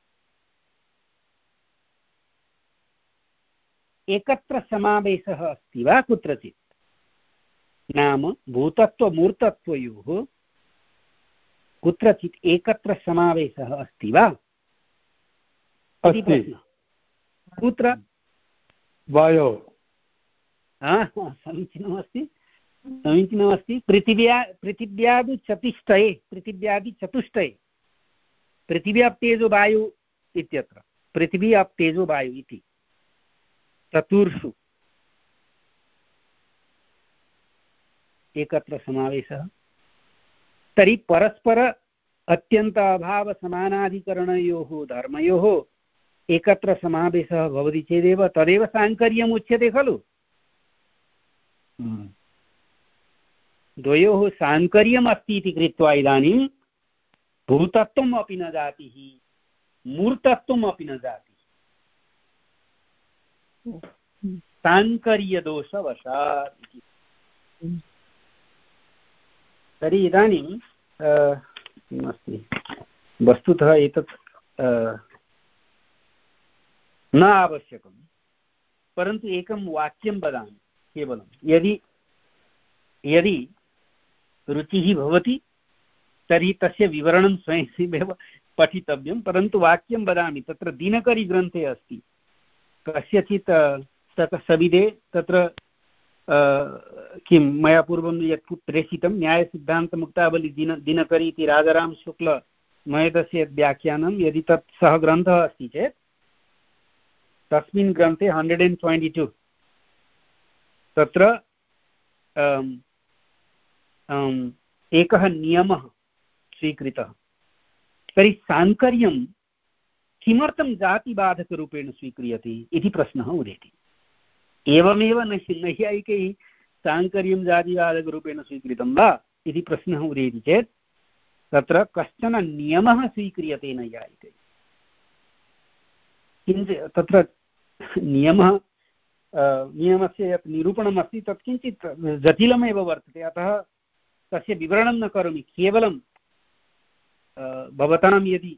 एकत्र समावेशः अस्ति वा कुत्रचित् नाम भूतत्वमूर्तत्वयोः कुत्रचित् एकत्र समावेशः अस्ति वा इति प्रश्नः कुत्र वायोः समीचीनमस्ति समीचीनमस्ति पृथिव्या पृथिव्यादिचतुष्टये पृथिव्यादिचतुष्टये पृथिवी अप् तेजो वायु इत्यत्र पृथिवी अप् तेजो वायु इति चतुर्षु एकत्र समावेशः तर्हि परस्पर अत्यन्त अभाव समानाधिकरणयोः धर्मयोः एकत्र समावेशः भवति चेदेव तदेव साङ्कर्यम् उच्यते खलु द्वयोः साङ्कर्यम् अस्ति इति कृत्वा इदानीं भूतत्वम् अपि न जातिः मूर्तत्वम् अपि न जातिः साङ्कर्यदोषवशात् इति तर्हि इदानीं किमस्ति वस्तुतः एतत् न आवश्यकं परन्तु एकं वाक्यं वदामि केवलं यदि यदि रुचिः भवति तर्हि तस्य विवरणं स्वयमेव पठितव्यं परन्तु वाक्यं वदामि तत्र दिनकरीग्रन्थे अस्ति कस्यचित् सविदे तत्र किं मया पूर्वं यत् प्रेषितं न्यायसिद्धान्तमुक्तावली दिन दिनकरी इति राजारामशुक्लमहोदयस्य यद् व्याख्यानं यदि तत् सः ग्रन्थः अस्ति चेत् तस्मिन् ग्रन्थे हण्ड्रेड् एण्ड् ट्वेण्टि टु तत्र एकः नियमः स्वीकृतः तर्हि साङ्कर्यं किमर्थं जातिबाधकरूपेण स्वीक्रियते इति प्रश्नः उदेति एवमेव नैयायिकैः साङ्कर्यं जातिबाधकरूपेण स्वीकृतं वा इति प्रश्नः उदेति चेत् तत्र कश्चन नियमः स्वीक्रियते नैयायिकैः किञ्चित् तत्र नियमः नियमस्य यत् निरूपणम् अस्ति तत् किञ्चित् जटिलमेव वर्तते अतः तस्य विवरणं न करोमि केवलं भवतां यदि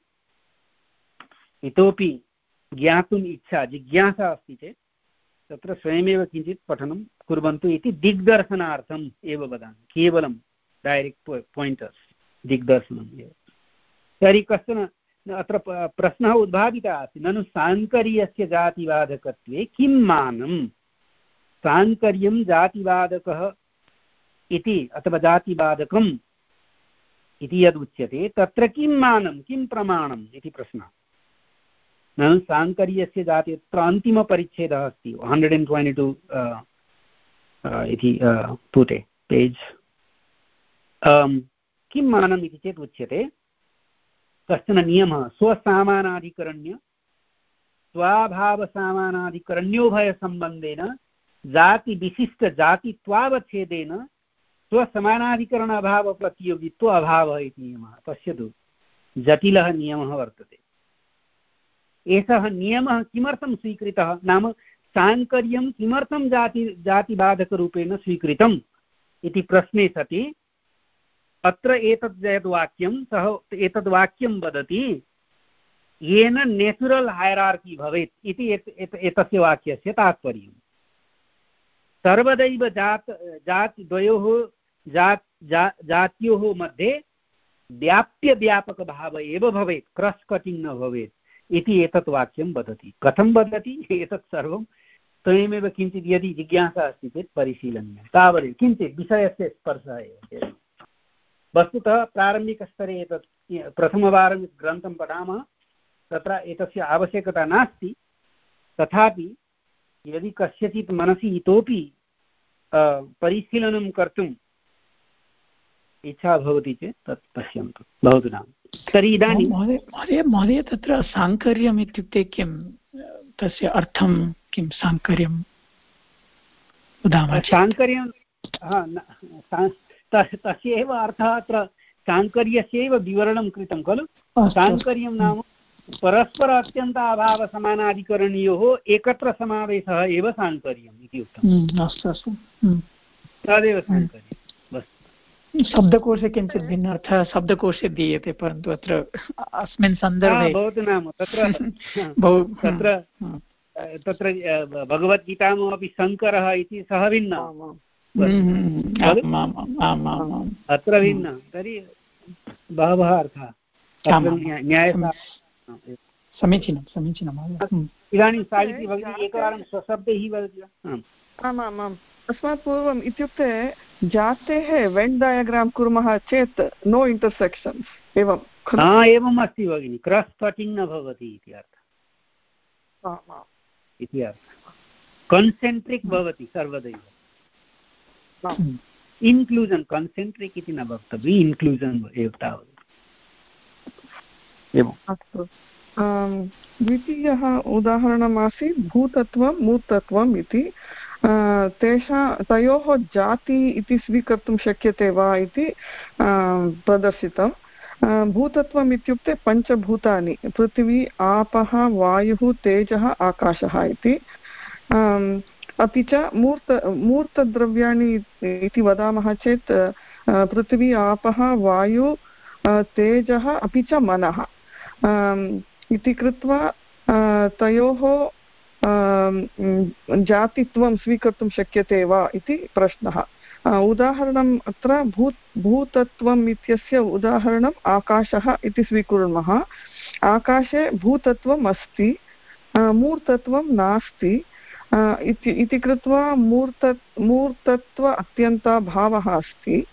इतोपि ज्ञातुम् इच्छा जिज्ञासा अस्ति चेत् तत्र स्वयमेव किञ्चित् पठनं कुर्वन्तु इति दिग्दर्शनार्थम् एव वदामि केवलं डैरेक्ट् पायिण्टर्स् दिग्दर्शनम् एव तर्हि कश्चन अत्र प्रश्नः उद्भावितः अस्ति ननु साङ्कर्यस्य जातिबाधकत्वे किं मानं साङ्कर्यं जातिबाधकः इति अथवा जातिबाधकम् इति यदुच्यते तत्र किं मानं किं प्रमाणम् इति प्रश्नः ननु साङ्कर्यस्य जाति अत्र अन्तिमपरिच्छेदः अस्ति हण्ड्रेड् एण्ड् ट्वेण्टि टु इति पुटे पेज् किं मानम् इति चेत् उच्यते कश्चन नियमः स्वसामानाधिकरण्य स्वाभावसामानाधिकरण्योभयसम्बन्धेन जातिविशिष्टजातित्वावच्छेदेन स्वसमानाधिकरण अभावप्रतियोगित्व अभावः इति नियमः पश्यतु जटिलः नियमः वर्तते एषः नियमः किमर्थं स्वीकृतः नाम साङ्कर्यं किमर्थं जाति जातिबाधकरूपेण स्वीकृतम् इति प्रश्ने सति अत्र एतद् यद् वाक्यं सः एतद् वाक्यं वदति येन नेचुरल् हायरार्की भवेत् इति एतस्य वाक्यस्य तात्पर्यं सर्वदैव जात जातिद्वयोः जात् जा जात्योः मध्ये व्याप्यव्यापकभावः एव भवेत् क्रस् कटिङ्ग् न भवेत् इति एतत् वाक्यं वदति कथं वदति एतत् सर्वं स्वयमेव किञ्चित् यदि जिज्ञासा अस्ति चेत् परिशीलनीयं तावदेव किञ्चित् विषयस्य स्पर्शः एव वस्तुतः प्रारम्भिकस्तरे एतत् प्रथमवारं ग्रन्थं पठामः तत्र एतस्य आवश्यकता नास्ति तथापि यदि कस्यचित् मनसि इतोपि परिशीलनं कर्तुम् इच्छा भवति चेत् तत् पश्यन्तु भवतु नाम तर्हि इदानीं महोदय महोदय तत्र साङ्कर्यम् इत्युक्ते किं तस्य अर्थं किं साङ्कर्यं वदामः साङ्कर्यं तस्य एव अर्थः अत्र साङ्कर्यस्यैव विवरणं कृतं खलु। साङ्कर्यं नाम परस्पर अत्यन्त अभावसमानाधिकरणयोः एकत्र समावेशः एव साङ्कर्यम् इति उक्तम्। अस्तु अस्तु, तदेव साङ्कर्यम्। शब्दकोशे किञ्चित् भिन्नार्थः शब्दकोशे दीयते, परन्तु अत्र अस्मिन् सन्दर्भे भवतु नाम तत्र तत्र तत्र भगवद्गीतामपि शङ्करः इति सः भिन्नः, अत्र भिन्नः, तर्हि बहवः अर्थाः न्यायः। समीचीनं समीचीनं। इदानीं सावित्री भगिनी एकवारं स्वशब्दैः वदति वा? आमामाम्, अस्मात् पूर्वम् इत्युक्ते जातेः वेन् डयाग्राम् कुर्मः चेत् नो इण्टर्सेक्षन्स् एवं एवम् अस्ति भगिनि, क्रस् कटिङ्ग् न भवति इति अर्थः, इति अर्थः कन्सेन्ट्रिक् भवति सर्वदैव। इन्क्लूजन् कन्सेन्ट्रिक् इति न वक्तव्यम्, इन्क्लूजन् एव तावत्। अस्तु, द्वितीयः उदाहरणमासीत् भूतत्वं मूर्तत्वम् इति। तेषां तयोः जाति इति स्वीकर्तुं शक्यते वा इति प्रदर्शितं। भूतत्वम् इत्युक्ते पञ्चभूतानि, पृथिवी आपः वायुः तेजः आकाशः इति। अपि च मूर्त मूर्तद्रव्याणि इति वदामः चेत् पृथिवी आपः वायु तेजः अपि च मनः इति कृत्वा तयोः जातित्वं स्वीकर्तुं शक्यते वा इति प्रश्नः। उदाहरणम् अत्र भूत भूतत्वम् इत्यस्य उदाहरणम् आकाशः इति स्वीकुर्मः। आकाशे भूतत्वम् अस्ति, मूर्तत्वं नास्ति इति कृत्वा मूर्त मूर्तत्व अत्यन्ताभावः अस्ति।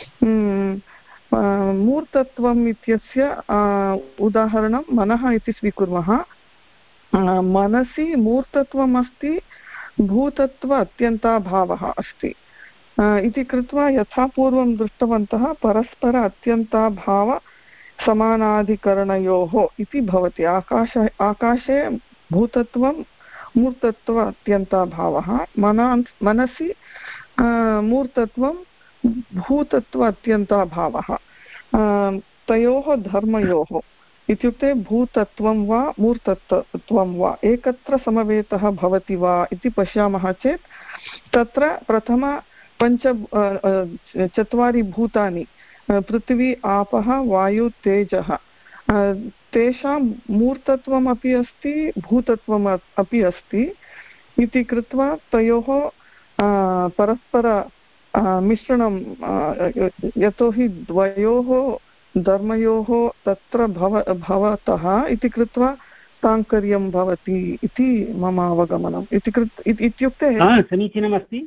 मूर्तत्वम् इत्यस्य उदाहरणं मनः इति स्वीकुर्मः। मनसि मूर्तत्वम् अस्ति, भूतत्व अत्यन्ताभावः अस्ति इति कृत्वा यथा पूर्वं दृष्टवन्तः परस्पर अत्यन्ताभाव समानाधिकरणयोः इति भवति। आकाश आकाशे भूतत्वं मूर्तत्व अत्यन्ताभावः, मना मनसि मूर्तत्वं भूतत्व अत्यन्ताभावः। तयोः धर्मयोः इत्युक्ते भूतत्वं वा मूर्तत्वं वा एकत्र समवेतः भवति वा इति पश्यामः चेत् तत्र प्रथम पञ्च चत्वारि भूतानि पृथिवी आपः वायु तेजः, तेषां मूर्तत्वमपि अस्ति भूतत्वम् अपि अस्ति इति कृत्वा तयोः परस्पर मिश्रणं, यतोहि द्वयोः धर्मयोः तत्र भव भवतः इति कृत्वा साङ्कर्यं भवति इति मम अवगमनम्। इति कृत् इत्युक्ते समीचीनमस्ति,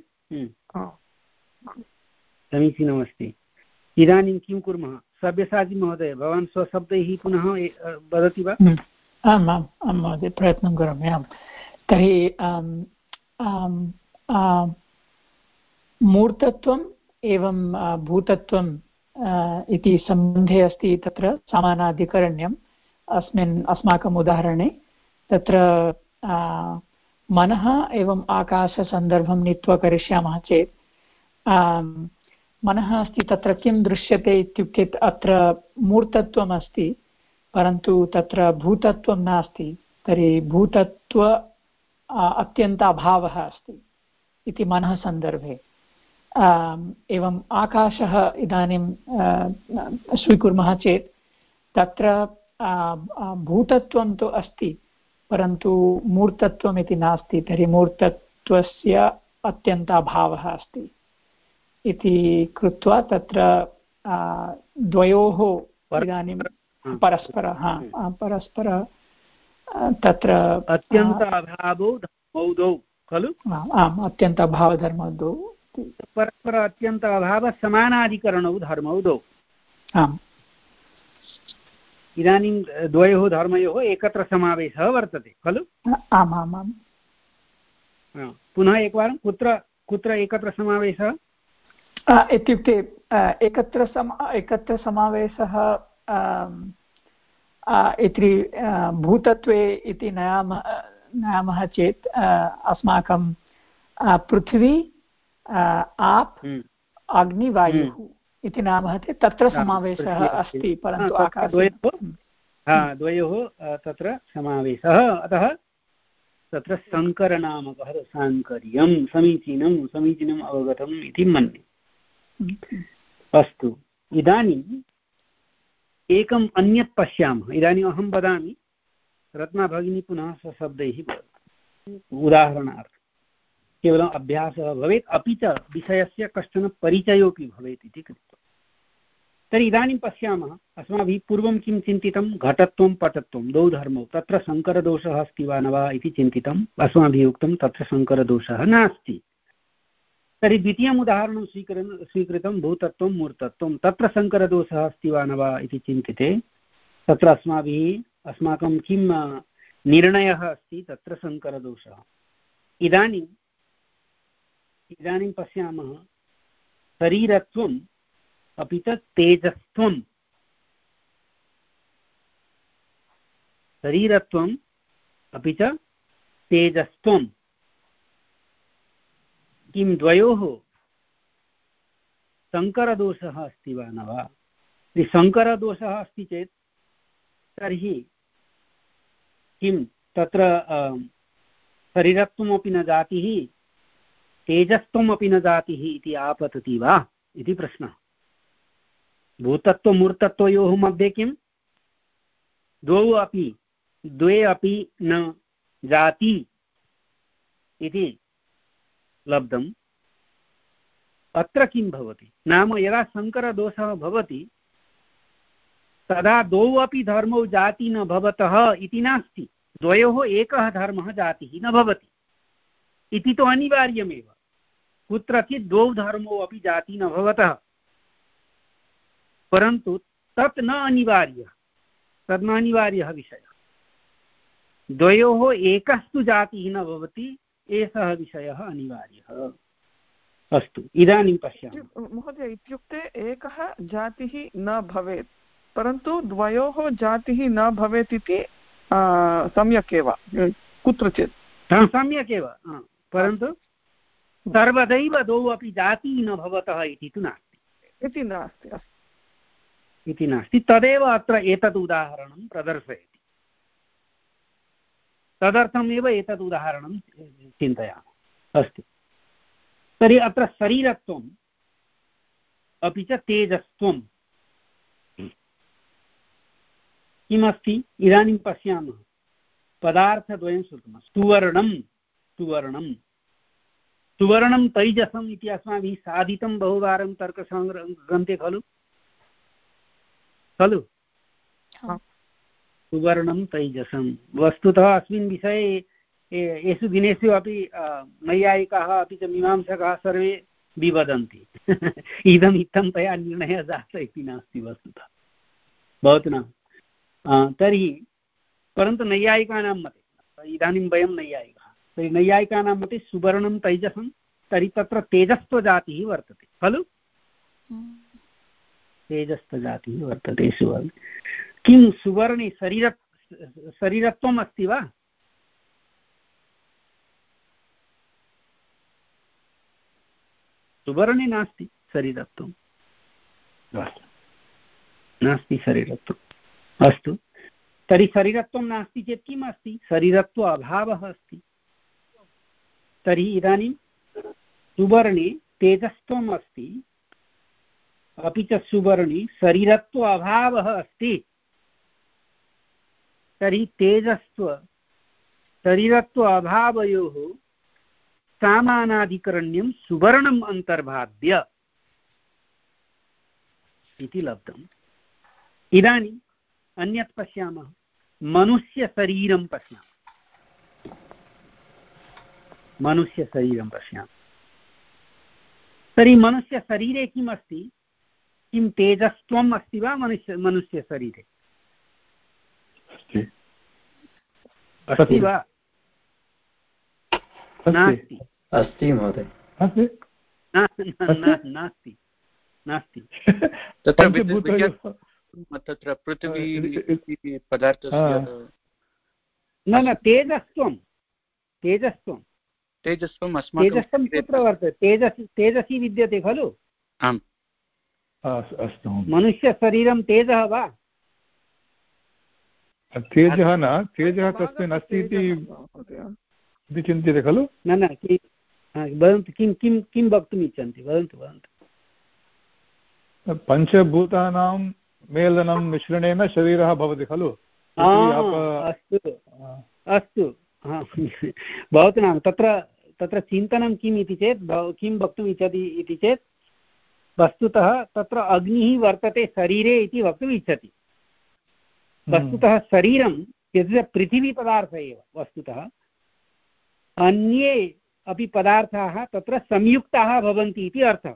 समीचीनमस्ति। इदानीं किं कुर्मः? सव्यसाची महोदय, भवान् स्वशब्दैः पुनः वदति वा? आम् आम् आं महोदय, प्रयत्नं करोमि। आम्, तर्हि मूर्तत्वम् एवं भूतत्वम् इति सम्बन्धे अस्ति तत्र समानाधिकरण्यम्। अस्मिन् अस्माकम् उदाहरणे तत्र मनः एवम् आकाशसन्दर्भं नीत्वा करिष्यामः चेत् मनः अस्ति, तत्र किं दृश्यते इत्युक्ते अत्र मूर्तत्वम् अस्ति परन्तु तत्र भूतत्वं नास्ति। तर्हि भूतत्व अत्यन्त अभावः अस्ति इति मनः सन्दर्भे। एवम् आकाशः इदानीं स्वीकुर्मः चेत् तत्र भूतत्वं तु अस्ति परन्तु मूर्तत्वम् इति नास्ति। तर्हि मूर्तत्वस्य अत्यन्त अभावः अस्ति इति कृत्वा तत्र द्वयोः इदानीं परस्पर परस्पर तत्र अत्यन्त अभावौ धर्मौ खलु? आम्, अत्यन्त अभावधर्मौ द्वौ, परस्पर अत्यन्त अभाव समानाधिकरणौ धर्मौ द्वौ। आम्, इदानीं द्वयोः धर्मयोः एकत्र समावेशः वर्तते खलु? आम् आम् आम्। पुनः एकवारं कुत्र कुत्र एकत्र समावेशः इत्युक्ते एकत्र सम एकत्र समावेशः इति भूतत्वे इति नयामः नयामः चेत् अस्माकं पृथिवी आप् अग्निवायुः इति नाम तत्र समावेशः अस्ति, परन्तु आकाशे द्वयोः तत्र समावेशः, अतः तत्र शङ्करनामकः साङ्कर्यं समीचीनं समीचीनम् अवगतम् इति मन्ये। अस्तु, इदानीम् एकम् अन्यत् पश्यामः। इदानीम् अहं वदामि, रत्ना भगिनी पुनः स्वशब्दैः उदाहरणार्थं केवलम् अभ्यासः भवेत्, अपि च विषयस्य कश्चन परिचयोऽपि भवेत् इति कृत्वा। तर्हि इदानीं पश्यामः, अस्माभिः पूर्वं किं चिन्तितं, घटत्वं पटत्वं द्वौ धर्मौ, तत्र शङ्करदोषः अस्ति वा न वा इति चिन्तितम्। अस्माभिः उक्तं तत्र शङ्करदोषः नास्ति। तर्हि द्वितीयम् उदाहरणं स्वीकृ स्वीकृतं भूतत्वं मूर्तत्वं, तत्र शङ्करदोषः अस्ति वा न वा इति चिन्तिते तत्र अस्माभिः अस्माकं किं निर्णयः अस्ति, तत्र शङ्करदोषः। इदानीम् इदानीं पश्यामः, शरीरत्वम् अपि च तेजस्त्वं, शरीरत्वम् अपि च तेजस्त्वं, किं द्वयोः शङ्करदोषः अस्ति वा न वा? यदि शङ्करदोषः अस्ति चेत् तर्हि किं तत्र शरीरत्वमपि न जातिः तेजस्त्वमपि न जातिः इति आपतति वा इति प्रश्नः। भूतत्वमूर्तत्वयोः मध्ये किं द्वौ अपि द्वे अपि न जाति इति लब्धम्। अत्र किं भवति नाम, यदा शङ्करदोषः भवति तदा द्वौ अपि धर्मौ जाति न भवतः इति नास्ति, द्वयोः एकः धर्मः जातिः न भवति इति तु अनिवार्यमेव। कुत्रचित् द्वौ धर्मौ अपि जाति न भवतः, परन्तु तत् न अनिवार्यः, तद् न अनिवार्यः विषयः। द्वयोः एकस्तु जातिः न भवति, एषः विषयः अनिवार्यः। अस्तु, इदानीं पश्यामः। महोदय, इत्युक्ते एकः जातिः न भवेत्, परन्तु द्वयोः जातिः न भवेत् इति सम्यक् एव, कुत्रचित् सम्यक् एव, परन्तु सर्वदैव द्वौ अपि जातिः न भवतः इति तु नास्ति इति नास्ति इति नास्ति तदेव अत्र एतद् उदाहरणं प्रदर्शयति। तदर्थमेव एतद् उदाहरणं चिन्तयामः। अस्तु, तर्हि अत्र शरीरत्वम् अपि च तेजस्त्वं किमस्ति इदानीं पश्यामः। पदार्थद्वयं स्वीकुर्मः। सुवर्णं सुवर्णं सुवर्णं तैजसम् इति अस्माभिः साधितं बहुवारं तर्कसङ्ग्रन्थे खलु खलु सुवर्णं तैजसं। वस्तुतः अस्मिन् विषये एषु दिनेषु अपि नैयायिकाः अपि च मीमांसकाः सर्वे विवदन्ति। इदम् इत्थं निर्णयः जातः इति नास्ति वस्तुतः, भवतु न। तर्हि परन्तु नैयायिकानां मते, इदानीं वयं नैयायिकाः, तर्हि नैयायिकानां मते सुवर्णं तैजसं, तर्हि तत्र तेजस्त्वजातिः वर्तते खलु, तेजस्त्वजातिः वर्तते सुवर्ण। किं सुवर्णे शरीर शरीरत्वम् अस्ति वा? सुवर्णे नास्ति शरीरत्वं, नास्ति शरीरत्वम्। अस्तु, तर्हि शरीरत्वं नास्ति चेत् किम् अस्ति? शरीरत्व अभावः अस्ति। तर्हि इदानीं सुवर्णे तेजस्त्वम् अस्ति, अपि च सुवर्णे शरीरत्व अभावः अस्ति। तर्हि तेजस्त्व शरीरत्व अभावयोः सामानाधिकरण्यं सुवर्णम् अन्तर्भाव्य इति लब्धम्। इदानीम् अन्यत् पश्यामः। मनुष्यशरीरं पश्यामः मनुष्यशरीरं पश्यामः तर्हि मनुष्यशरीरे किम् अस्ति? किं तेजस्त्वम् अस्ति वा मनुष्य मनुष्यशरीरे? अस्ति वा? नास्ति। अस्ति महोदय, नास्ति नास्ति। तत्र पृथिवी पदार्थस्य न न तेजस्त्वं तेजस्त्वं तेजस्त्वम् अस्माकं तेजस्त्वं कुत्र वर्तते? तेजस् तेजसी विद्यते खलु? आम् अस्तु। मनुष्यशरीरं तेजः वा? तेजः न, तेजः तस्मिन् अस्ति इति चिन्त्यते खलु? न न वदन्तु, किं किं किं वक्तुम् इच्छन्ति? वदन्तु वदन्तु। पञ्चभूतानां मेलनं मिश्रणेन शरीरः भवति खलु? अस्तु अस्तु, भवतु नाम तत्र तत्र चिन्तनं किम् इति चेत् किं वक्तुम् इच्छति इति चेत् वस्तुतः तत्र अग्निः वर्तते शरीरे इति वक्तुम् इच्छति। वस्तुतः शरीरं यद् पृथिवीपदार्थः एव, वस्तुतः अन्ये अपि पदार्थाः तत्र संयुक्ताः भवन्ति इति अर्थः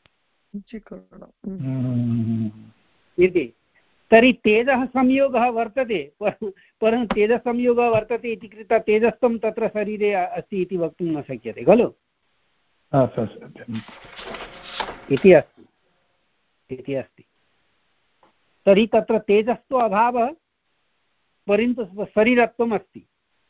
इति। तर्हि तेजः संयोगः वर्तते, परन्तु तेजसंयोगः वर्तते इति कृत्वा तेजस्त्वं तत्र शरीरे अस्ति इति वक्तुं न शक्यते खलु इति अस्ति इति अस्ति। तर्हि तत्र तेजस्त्व अभावः परन्तु शरीरत्वम् अस्ति।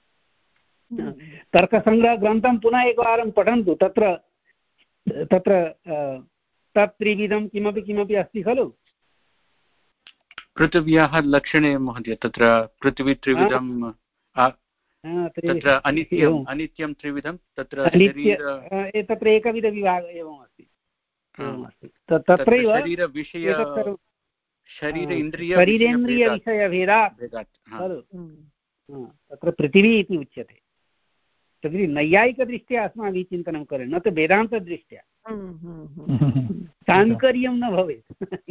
तर्कसङ्ग्रहग्रन्थं पुनः एकवारं पठन्तु, तत्र तत्र तत् त्रिविधं किमपि किमपि अस्ति खलु। पृथिव्याः लक्षणे महोदय, तत्र पृथिवी त्रिविधं, तत्र अनित्यम् अनित्यं त्रिविधं, तत्र तत्र एकविधविभागः एवम् अस्ति एवमस्ति। तत्रैव शरीरविषय शरीर इन्द्रिय शरीरेन्द्रियविषयभेदात् खलु तत्र पृथिवी इति उच्यते। तर्हि नैयायिकदृष्ट्या अस्माभिः चिन्तनं करणीयं, न तु वेदान्तदृष्ट्या। साङ्कर्यं न भवेत्।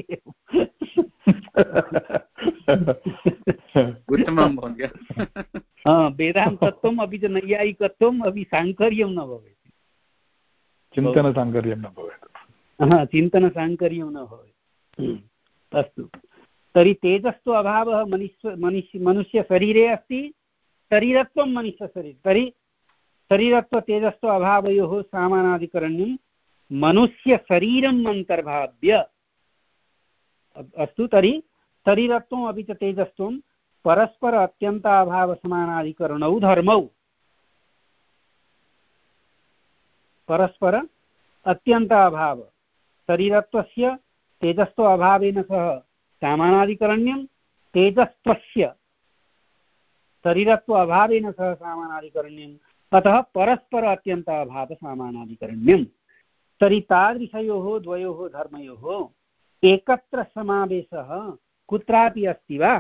उत्तमं महोदय। वेदान्तत्वम् अपि च नैयायिकत्वम् अपि साङ्कर्यं न भवेत्, चिन्तनसाङ्कर्यं न भवेत्। हा, चिन्तनसाङ्कर्यं न भवेत्। अस्तु, तर्हि तेजस्त्व अभावः मनुष्य मनुष्य मनुष्यशरीरे अस्ति, शरीरत्वं मनुष्यशरीरे। तर्हि शरीरत्व तेजस्त्व अभावयोः सामानाधिकरण्यं मनुष्यशरीरम् अन्तर्भाव्य। अस्तु, तर्हि शरीरत्वम् अपि च तेजस्त्वं परस्पर अत्यन्ताभावसमानाधिकरणौ धर्मौ, परस्पर अत्यन्ताभाव शरीरत्वस्य तेजस्त्व अभावेन सह सामानाधिकरण्यं, तेजस्त्वस्य शरीरत्व अभावेन सह सामानाधिकरण्यम्, अतः परस्पर अत्यन्ताभावसामानाधिकरण्यम्। तर्हि तादृशयोः द्वयोः धर्मयोः एकत्र समावेशः कुत्रापि अस्ति वा?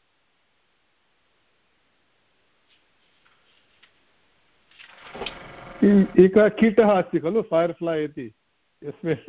एकः कीटः अस्ति खलु, फैर् फ्लै इति, यस्मिन्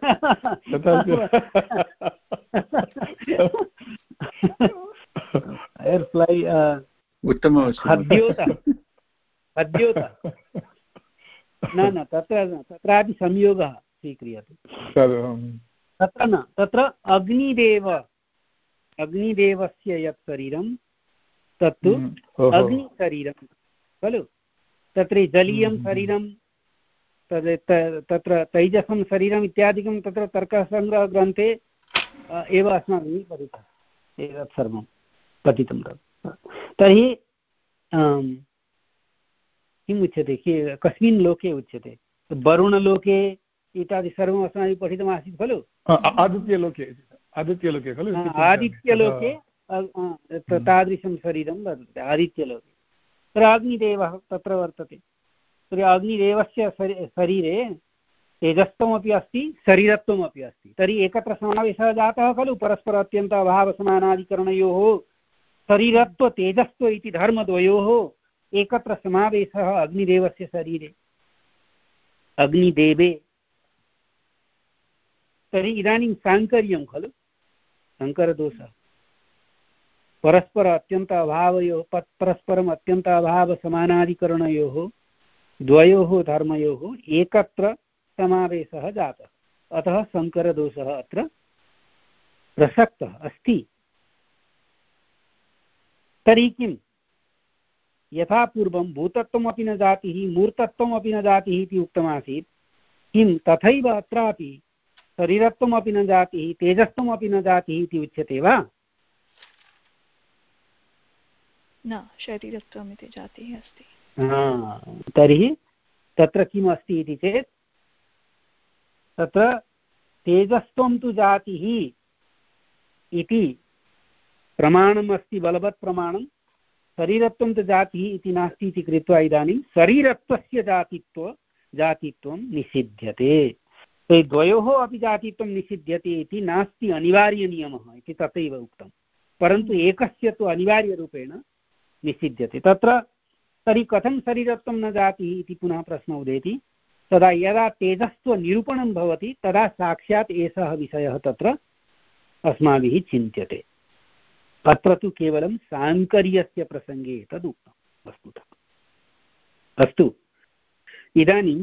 फैर् फ्लै उत्तमं हद्योत हद्योत न न तत्र तत्रापि संयोगः स्वीक्रियते। तत्र न, तत्र अग्निदेव अग्निदेवस्य यत् शरीरं तत्तु अग्निशरीरं खलु। तत्र जलीयं शरीरं तद् तत्र तैजसं शरीरम् इत्यादिकं तत्र तर्कसङ्ग्रहग्रन्थे एव अस्माभिः पठितम्, एतत् सर्वं पठितं तत्। तर्हि किम् उच्यते, कस्मिन् लोके उच्यते? वरुणलोके इत्यादि सर्वम् अस्माभिः पठितमासीत् खलु। आदित्यलोके आदित्यलोके खलु आदित्यलोके तादृशं शरीरं वर्तते आदित्यलोके। तत्र अग्निदेवः तत्र वर्तते। तर्हि अग्निदेवस्य शरीरे तेजस्त्वमपि अस्ति, शरीरत्वमपि अस्ति। तर्हि एकत्र समावेशः जातः खलु, परस्पर अत्यन्त अभावसमानाधिकरणयोः शरीरत्व तेजस्त्व इति धर्मद्वयोः एकत्र समावेशः अग्निदेवस्य शरीरे, अग्निदेवे। तर्हि इदानीं साङ्कर्यं खलु, शङ्करदोषः। परस्पर अत्यन्त अभावयोः परस्परम् अत्यन्त अभावसमानाधिकरणयोः द्वयोः धर्मयोः एकत्र समावेशः जातः, अतः शङ्करदोषः अत्र प्रसक्तः अस्ति। तर्हि किम्? यथा पूर्वं भूतत्वमपि न जातिः मूर्तत्वमपि न जातिः इति उक्तमासीत्, किं तथैव अत्रापि शरीरत्वमपि न जातिः तेजस्त्वमपि न जातिः इति उच्यते वा? न, शरीरत्वम् इति जातिः अस्ति। तर्हि तत्र किम् अस्ति इति चेत् तत्र तेजस्त्वं तु जातिः इति प्रमाणम् अस्ति, बलवत् प्रमाणं। शरीरत्वं तु जातिः इति नास्ति इति कृत्वा इदानीं शरीरत्वस्य जातित्व जातित्वं निषिध्यते। द्वयोः अपि जातित्वं निषिध्यते इति नास्ति अनिवार्यनियमः इति तथैव उक्तं, परन्तु एकस्य तु अनिवार्यरूपेण निषिध्यते। तत्र तर्हि कथं शरीरत्वं न जातिः इति पुनः प्रश्नः उदेति। तदा यदा तेजस्त्वनिरूपणं भवति तदा साक्षात् एषः विषयः तत्र अस्माभिः चिन्त्यते। अत्र तु केवलं साङ्कर्यस्य प्रसङ्गे एतद् उक्तं वस्तुतः। अस्तु, इदानीं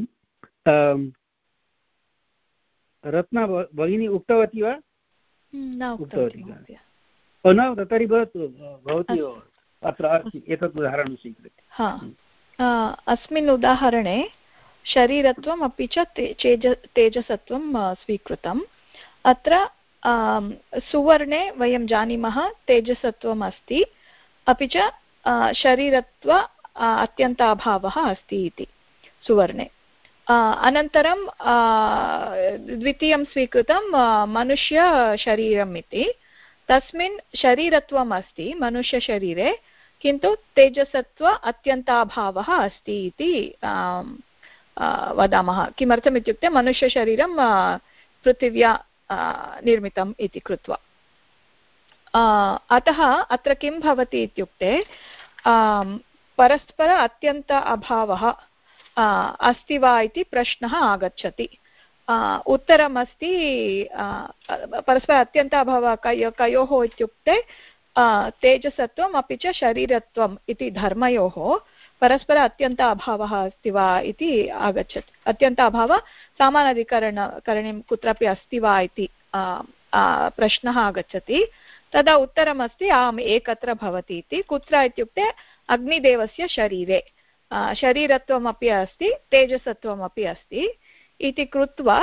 रत्ना भगिनी उक्तवती वा? न उक्तवती न? तर्हि भवतु, भवती अत्र अस्ति एतत् उदाहरणं स्वीकृत्य। अस्मिन् उदाहरणे शरीरत्वम् अपि च तेज तेजसत्वं स्वीकृतम्। अत्र सुवर्णे वयं जानीमः तेजसत्वम् अस्ति, अपि च शरीरत्व अत्यन्ताभावः अस्ति इति सुवर्णे। अनन्तरं द्वितीयं स्वीकृतं मनुष्यशरीरम् इति। तस्मिन् शरीरत्वम् अस्ति मनुष्यशरीरे, किन्तु तेजसत्व अत्यन्ताभावः अस्ति इति वदामः। किमर्थम् इत्युक्ते मनुष्यशरीरं पृथिव्या निर्मितम् इति कृत्वा। अतः अत्र किं भवति इत्युक्ते परस्पर अत्यन्त अभावः अस्ति वा इति प्रश्नः आगच्छति। उत्तरमस्ति परस्पर अत्यन्त अभावः कयोः इत्युक्ते तेजसत्वम् अपि च शरीरत्वम् इति धर्मयोः परस्पर अत्यन्त अभावः अस्ति वा इति आगच्छति। अत्यन्त अभावः सामानाधिकरण करणीं कुत्रापि अस्ति वा इति प्रश्नः आगच्छति। तदा उत्तरमस्ति आम्, एकत्र भवति इति। कुत्र इत्युक्ते अग्निदेवस्य शरीरे शरीरत्वमपि अस्ति तेजसत्वमपि अस्ति इति कृत्वा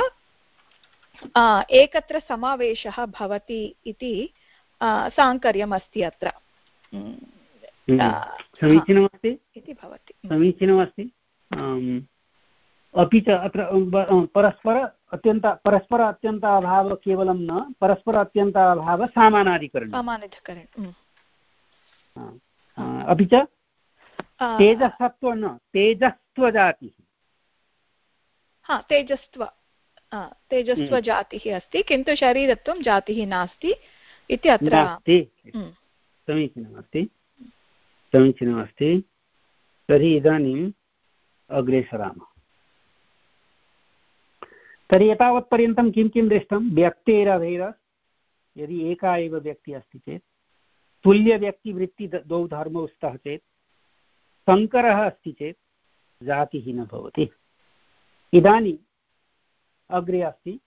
एकत्र समावेशः भवति इति साङ्कर्यमस्ति अत्र। समीचीनमस्ति इति भवति। समीचीनमस्ति। अपि च अत्र परस्पर अत्यन्त परस्पर अत्यन्त अभावः केवलं न, परस्पर अत्यन्त अभावः सामानाधिकरणं सामानाधिकरणम्। अपि च तेजसत्व न तेजस्त्वजातिः। हा, तेजस्त्व तेजस्त्वजातिः अस्ति, किन्तु शरीरत्वं जातिः नास्ति इति अत्र। समीचीनमस्ति, समीचीनमस्ति। तर्हि इदानीम् अग्रे सरामः। तर्हि एतावत्पर्यन्तं किं किं दृष्टं? व्यक्तेरभेदः, यदि एका एव व्यक्तिः अस्ति चेत्, तुल्यव्यक्तिवृत्ति द्वौ धर्मौ स्तः चेत्, शङ्करः अस्ति चेत् जातिः न भवति। इदानीम् अग्रे अस्ति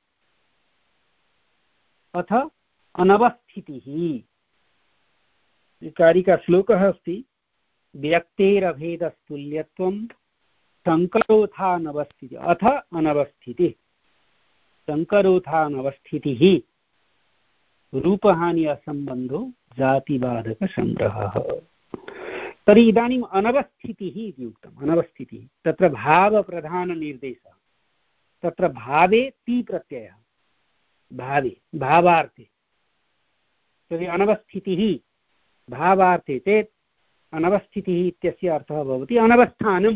अथ अनवस्थितिः। कारिका श्लोकः अस्ति व्यक्तेरभेदस्तुल्यत्वं शङ्करोथानवस्थितिः अथ अनवस्थितिः। शङ्करोथानवस्थितिः रूपहानि असम्बन्धो जातिबाधकसङ्ग्रहः। तर्हि इदानीम् अनवस्थितिः इति उक्तम्। अनवस्थितिः तत्र भावप्रधाननिर्देशः। तत्र भावे ति प्रत्ययः, भावे भावार्थे। तर्हि अनवस्थितिः भावार्थे चेत् अनवस्थितिः इत्यस्य अर्थः भवति अनवस्थानम्।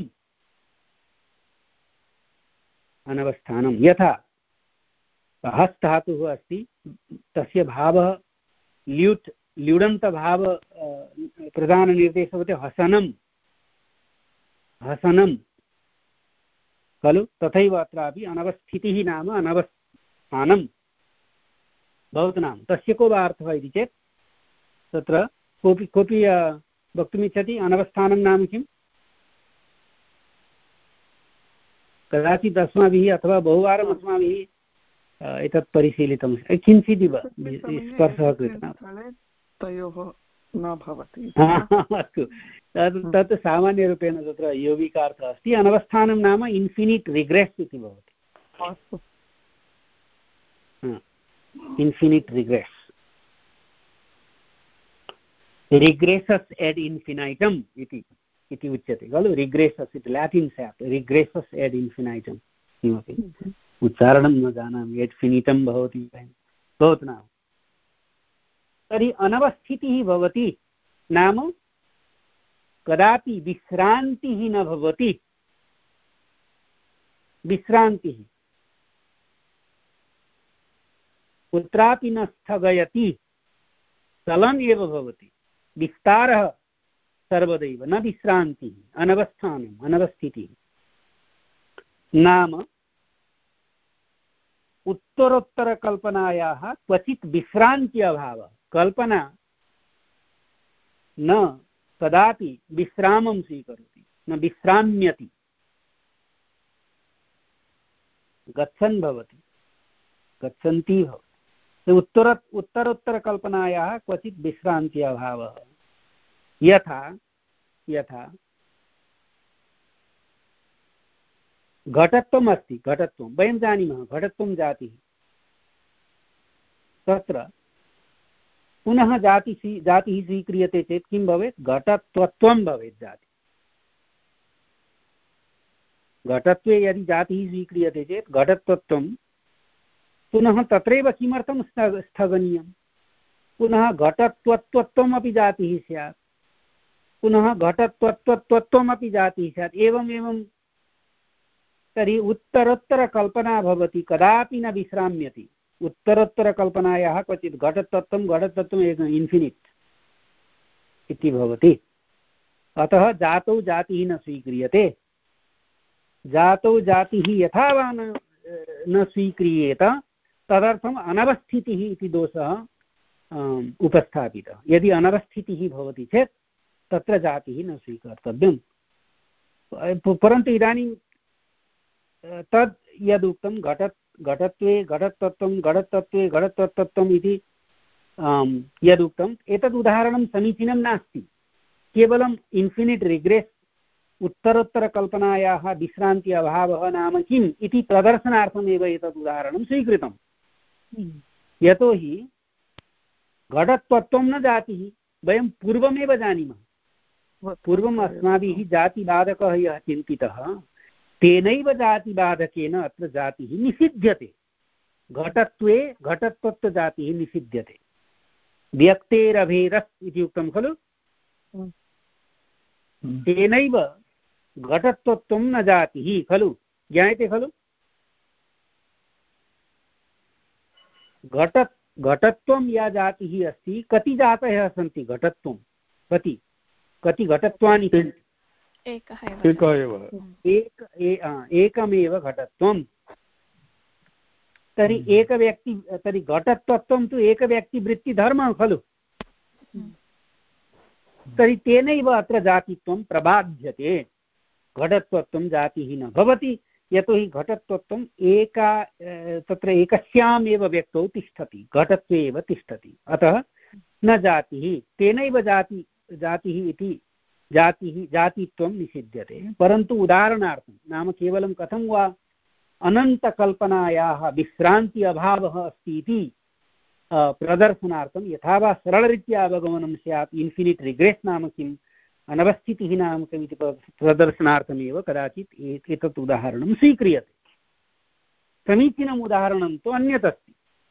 अनवस्थानं यथा हस्तधातुः अस्ति, तस्य भावः ल्युट् ल्युडन्तभाव प्रधाननिर्देशः भवति हसनं हसनं खलु। तथैव अत्रापि अनवस्थितिः नाम अनवस्थानं भवतु नाम। तस्य को वा अर्थः इति चेत् तत्र कोऽपि कोऽपि वक्तुमिच्छति अनवस्थानं नाम किम्? कदाचित् अस्माभिः अथवा बहुवारम् अस्माभिः एतत् परिशीलितं किञ्चिदिव स्पर्शः कृतः। अस्तु, तत् तत् सामान्यरूपेण तत्र यौगिकार्थः अस्ति। अनवस्थानं नाम इन्फिनिट् रिग्रेस् इति भवति। इन्फिनिट् रिग्रेस्, रिग्रेसस् एड् इन्फिनैटम् इति इति उच्यते खलु रिग्रेसस् इति लाटिन् स्याप् रिग्रेसस् एड् इन्फिनैटम् किमपि उच्चारणं न जानामि एड् फिनिटं भवति भवतु नाम तर्हि अनवस्थितिः भवति नाम कदापि विश्रान्तिः न भवति विश्रान्तिः कुत्रापि न स्थगयति चलन् एव भवति विस्तारः सर्वदैव न विश्रान्तिः अनवस्थानम् अनवस्थितिः नाम उत्तरोत्तरकल्पनायाः क्वचित् विश्रान्ति अभावः कल्पना न कदापि विश्रामं स्वीकरोति न विश्राम्यति गच्छन् भवति गच्छन्ती भवति उत्तर उत्तरोत्तरकल्पनायाः क्वचित् विश्रान्ति अभावः यथा यथा घटत्वम् अस्ति घटत्वं वयं जानीमः घटत्वं जातिः तत्र पुनः जाति जातिः स्वीक्रियते चेत् किं भवेत् घटत्वत्वं भवेत् जाति घटत्वे यदि जातिः स्वीक्रियते चेत् घटत्वत्वं पुनः तत्रैव किमर्थं स्थगनीयं पुनः घटत्वत्वत्वमपि जातिः स्यात् पुनः घटत्वत्वत्वमपि जातिः स्यात् एवम् एवं तर्हि उत्तरोत्तरकल्पना भवति कदापि न विश्राम्यति उत्तरोत्तरकल्पनायाः क्वचित् घटतत्त्वं घटतत्त्वम् एकम् इन्फिनिट् इति भवति अतः जातौ जातिः न स्वीक्रियते जातौ जातिः यथा वा न न स्वीक्रियेत तदर्थम् अनवस्थितिः इति दोषः उपस्थापितः यदि अनवस्थितिः भवति चेत् तत्र जातिः न स्वीकर्तव्यं परन्तु इदानीं तद् यदुक्तं घट घटत्वे घटतत्त्वं घटतत्त्वे घटतत्त्वम् इति यदुक्तम् एतद् उदाहरणं समीचीनं नास्ति केवलम् इन्फिनिट् रिग्रेस् उत्तरोत्तरकल्पनायाः विश्रान्ति अभावः नाम किम् इति प्रदर्शनार्थमेव एतद् उदाहरणं स्वीकृतं यतोहि घटत्वत्वं न जातिः वयं पूर्वमेव जानीमः पूर्वम् अस्माभिः जातिबाधकः यः चिन्तितः तेनैव जातिबाधकेन अत्र जातिः निषिध्यते घटत्वे घटत्वत्वजातिः निषिध्यते व्यक्तेरभेदस् इति उक्तं खलु तेनैव घटत्वत्वं न जातिः खलु ज्ञायते खलु घट घटत्वं या जातिः अस्ति कति जातयः सन्ति घटत्वं कति कति घटत्वानि सन्ति एकः एव एक एकमेव घटत्वं तर्हि एकव्यक्ति तर्हि घटत्वत्वं तु एकव्यक्तिवृत्तिधर्मः खलु तर्हि तेनैव अत्र जातित्वं प्रबाध्यते घटत्वत्वं जातिः न भवति यतोहि घटत्वत्वम् एका तत्र एकस्याम् एव व्यक्तौ तिष्ठति घटत्वे एव तिष्ठति अतः न जातिः तेनैव जाति जातिः इति जातिः जातित्वं निषिध्यते परन्तु उदाहरणार्थं नाम केवलं कथं वा अनन्तकल्पनायाः विश्रान्ति अभावः अस्ति इति प्रदर्शनार्थं यथा वा सरलरीत्या अवगमनं स्यात् इन्फिनिट् रिग्रेस् नाम किम् अनवस्थितिः नाम किम् इति प्रदर्शनार्थमेव कदाचित् एतत् उदाहरणं स्वीक्रियते समीचीनम् उदाहरणं तु अन्यत् अस्ति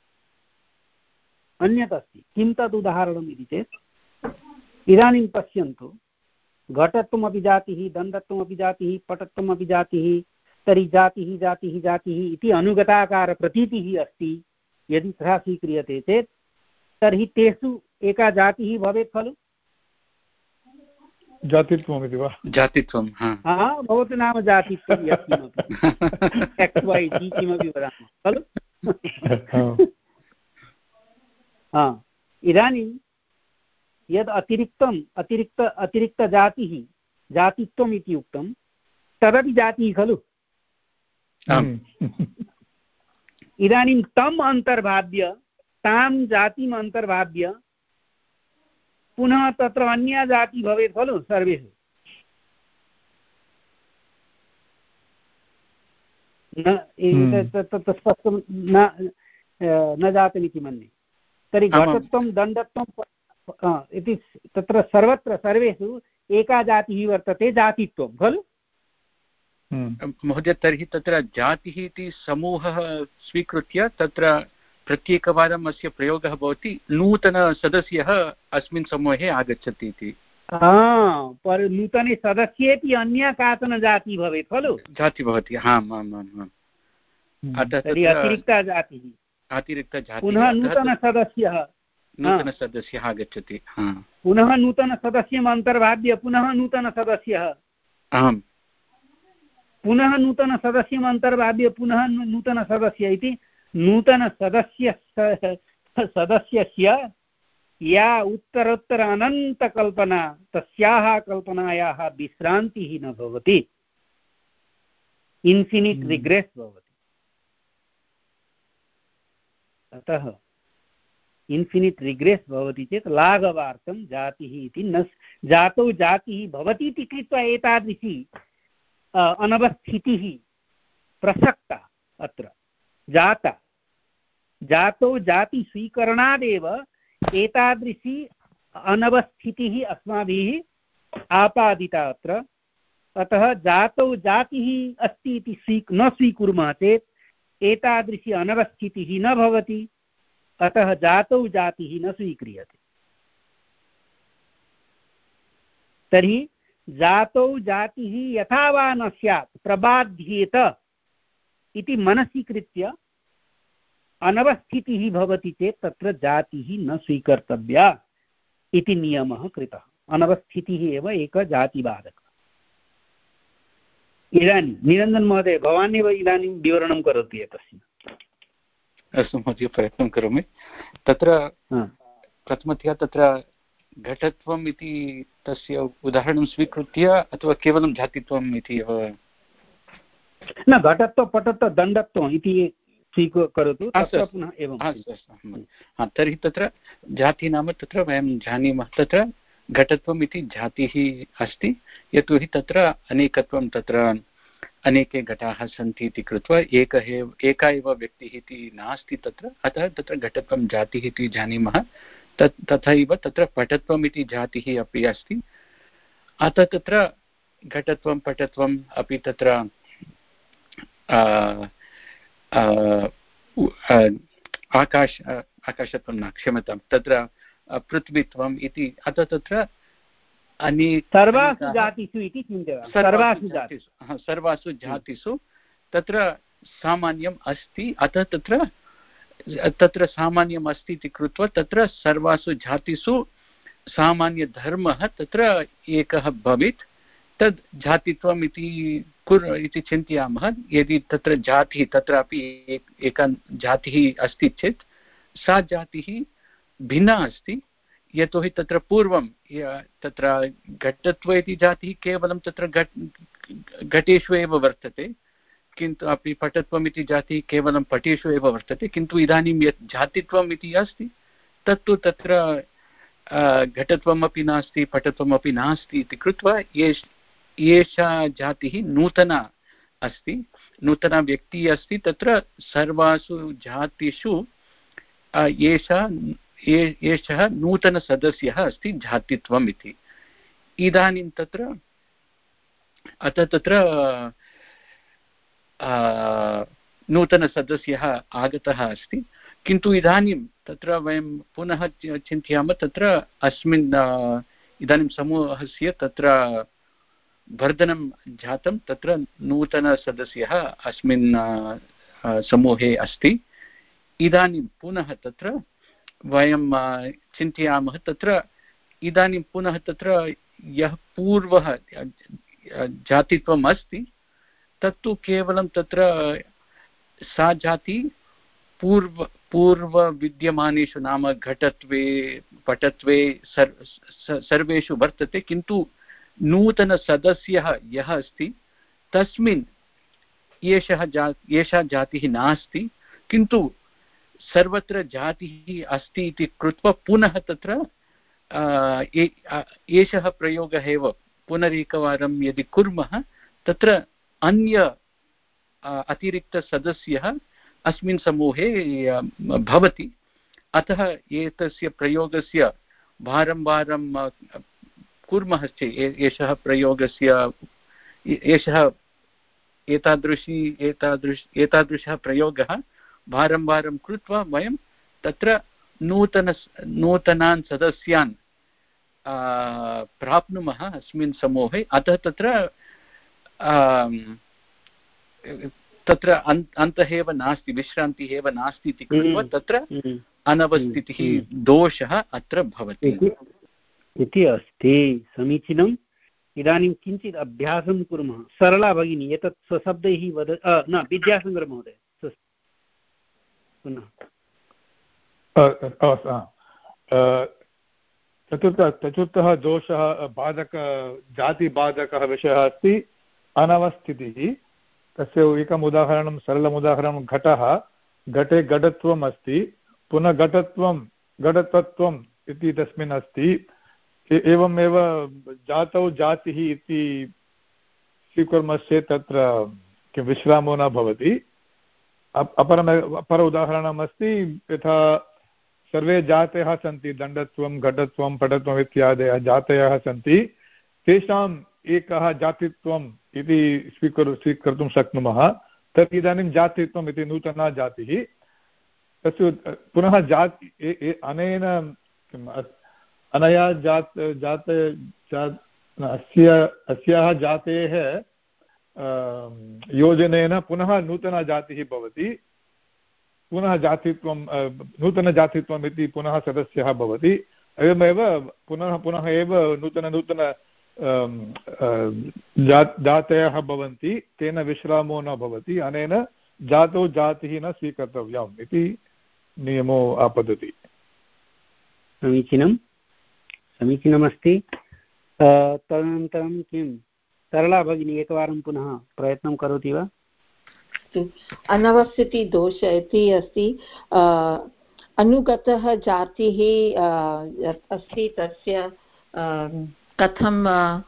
अन्यत् अस्ति किं तद् उदाहरणम् इति चेत् इदानीं पश्यन्तु घटत्वमपि जातिः दण्डत्वमपि जातिः पटत्वमपि जातिः तर्हि जातिः जातिः जातिः इति अनुगताकारप्रतीतिः अस्ति यदि तथा स्वीक्रियते चेत् तर्हि तेषु एका जातिः भवेत् खलु जातित्वमिति वा जातित्वं हा भवतु नाम जातित्वं यत्किमपि एक्स् वै जि किमपि वदामः खलु हा इदानीं यद् अतिरिक्तम् अतिरिक्त अतिरिक्तजातिः जातित्वम् इति उक्तं तदपि जातिः खलु इदानीं तम् अन्तर्भाव्य तां जातिम् अन्तर्भाव्य पुनः तत्र अन्या जातिः भवेत् खलु सर्वेषु न तत् स्पष्टं न न जातमिति मन्ये तर्हि घटत्वं दण्डत्वं इति तत्र सर्वत्र सर्वेषु एका जातिः वर्तते जातित्वं खलु महोदय। तर्हि तत्र जातिः इति समूहः स्वीकृत्य तत्र प्रत्येकवारम् अस्य प्रयोगः भवति, नूतनसदस्यः अस्मिन् समूहे आगच्छति इति। पर नूतने सदस्येपि अन्या काचन जातिः भवेत् खलु, जाति भवति। आम् आम् आम् आम्। अतः अतिरिक्ता जातिः, अतिरिक्तजातिः पुनः नूतनसदस्यः नूतनसदस्यः आगच्छति। पुनः नूतनसदस्यम् अन्तर्भाव्य पुनः नूतनसदस्यः, आम् पुनः नूतनसदस्यम् अन्तर्भाव्य पुनः नूतनसदस्यः इति नूतनसदस्य सदस्यस्य या उत्तरोत्तर अनन्तकल्पना तस्याः कल्पनायाः विश्रान्तिः न भवति, इन्फिनिट् रिग्रेस् भवति। अतः इन्फिनिट् रिग्रेस् भवति चेत् लाघवार्थं जातिः इति न, जातौ जातिः भवति इति कृत्वा एतादृशी अनवस्थितिः प्रसक्ता अत्र जाता। जातौ जाति स्वीकरणादेव एतादृशी अनवस्थितिः अस्माभिः आपादिता अत्र। अतः जातौ जातिः अस्ति इति स्वी न स्वीकुर्मः चेत् एतादृशी अनवस्थितिः न भवति। अतः जातौ जातिः न स्वीक्रियते। तर्हि जातौ जातिः यथा वा न स्यात् प्रबाध्येत इति मनसि कृत्य अनवस्थितिः भवति चेत् तत्र जातिः न स्वीकर्तव्या इति नियमः कृतः। अनवस्थितिः एव एक जातिबाधकः। इदानीं निरञ्जन महोदय, भवान् एव इदानीं विवरणं करोतु एतस्य। अस्तु महोदय, प्रयत्नं करोमि। तत्र प्रथमतया तत्र घटत्वम् इति तस्य उदाहरणं स्वीकृत्य अथवा केवलं जातित्वम् इति एव? न, घटत्व पटत्व दण्डत्वम् इति स्वीकरोतु। पुनः एवं तर्हि तत्र जाति नाम तत्र वयं जानीमः तत्र घटत्वम् इति जातिः अस्ति, यतोहि तत्र अनेकत्वं, तत्र अनेके घटाः सन्ति इति कृत्वा एकः एव एका एव व्यक्तिः इति नास्ति तत्र। अतः तत्र घटत्वं जातिः इति जानीमः। तत् तथैव तत्र पटत्वम् इति जातिः अपि अस्ति। अतः तत्र घटत्वं पटत्वम् अपि तत्र आकाश आकाशत्वं न, क्षम्यतां, तत्र पृथ्वीत्वम् इति। अतः तत्र अनेक सर्वासु जातिषु इति चिन्तयामः। सर्वासु जातिषु सर्वासु जातिषु तत्र सामान्यम् अस्ति। अतः तत्र तत्र सामान्यम् अस्ति इति कृत्वा तत्र सर्वासु जातिषु सामान्यधर्मः तत्र एकः भवेत्। तद् जातित्वम् इति कुर् इति चिन्तयामः। यदि तत्र जातिः तत्रापि एका जातिः अस्ति चेत् सा जातिः भिन्ना अस्ति, यतोहि तत्र पूर्वं तत्र घटत्व इति जातिः केवलं तत्र घट घटेषु एव वर्तते, किन्तु अपि पटत्वम् इति जातिः केवलं पटेषु एव वर्तते। किन्तु इदानीं यत् जातित्वम् इति अस्ति तत्तु तत्र घटत्वमपि नास्ति पटत्वमपि नास्ति इति कृत्वा एषा जातिः नूतना अस्ति, नूतना व्यक्तिः अस्ति। तत्र सर्वासु जातिषु एषा एषः नूतनसदस्यः अस्ति जातित्वम् इति। इदानीं तत्र अतः तत्र नूतनसदस्यः आगतः अस्ति। किन्तु इदानीं तत्र वयं पुनः चिन्तयामः तत्र अस्मिन् इदानीं समूहस्य तत्र वर्धनं जातं, तत्र नूतनसदस्यः अस्मिन् समूहे अस्ति। इदानीं पुनः तत्र वयं चिन्तयामः तत्र इदानीं पुनः तत्र यः पूर्वः जातित्वम् अस्ति तत्तु केवलं तत्र सा जाति पूर्व पूर्वविद्यमानेषु नाम घटत्वे पटत्वे सर् सर्वेषु वर्तते। किन्तु नूतनसदस्यः यः अस्ति तस्मिन् एषः जा एषा जातिः नास्ति, किन्तु सर्वत्र जातिः अस्ति इति कृत्वा पुनः तत्र एषः प्रयोगः एव पुनरेकवारं यदि कुर्मः तत्र अन्य अतिरिक्तसदस्यः अस्मिन् समूहे भवति। अतः एतस्य प्रयोगस्य वारं वारं कुर्मः चेत् एषः प्रयोगस्य एषः एतादृशी एतादृश एतादृशः प्रयोगः वारं वारं कृत्वा वयं तत्र नूतन नूतनान् सदस्यान् प्राप्नुमः अस्मिन् समूहे। अतः तत्र तत्र अन्तः एव नास्ति, विश्रान्तिः एव नास्ति इति कृत्वा तत्र अनवस्थितिः दोषः अत्र भवति इति अस्ति। समीचीनम्। इदानीं किञ्चित् अभ्यासं कुर्मः। सरला भगिनी एतत् स्वशब्दैः वद न विद्याशङ्करमहोदय पुनः चतुर्थ चतुर्थः दोषः बाधक जातिबाधकः विषयः अस्ति अनवस्थितिः। तस्य एकम् उदाहरणं सरलम् उदाहरणं घटः। घटे घटत्वम् अस्ति, पुनः घटत्वं घटतत्वम् इति तस्मिन् अस्ति। एवमेव जातौ जातिः इति स्वीकुर्मश्चेत् तत्र किं विश्रामो न भवति। अपरम् अपर उदाहरणम् अस्ति यथा सर्वे जातयः सन्ति, दण्डत्वं घटत्वं पटत्वम् इत्यादयः जातयः सन्ति, तेषाम् एकः जातित्वम् इति स्वीकुर् स्वीकर्तुं शक्नुमः। तर्हि इदानीं जातित्वम् इति नूतना जातिः। तस्य पुनः जाति अनेन अनया जात जात अस्य अस्याः जातेः योजनेन पुनः नूतना जातिः भवति। पुनः जातित्वं नूतनजातित्वम् इति पुनः सदस्यः भवति। एवमेव पुनः पुनः एव नूतननूतन जातयः भवन्ति, तेन विश्रामो न भवति। अनेन जातौ जातिः न स्वीकर्तव्यम् इति नियमो आपतति। समीचीनं समीचीनमस्ति। तदनन्तरं किं सरला भगिनी एकवारं पुनः प्रयत्नं करोति वा? अनवस्थितिदोष इति अस्ति। अनुगतः जातिः अस्ति, तस्य कथं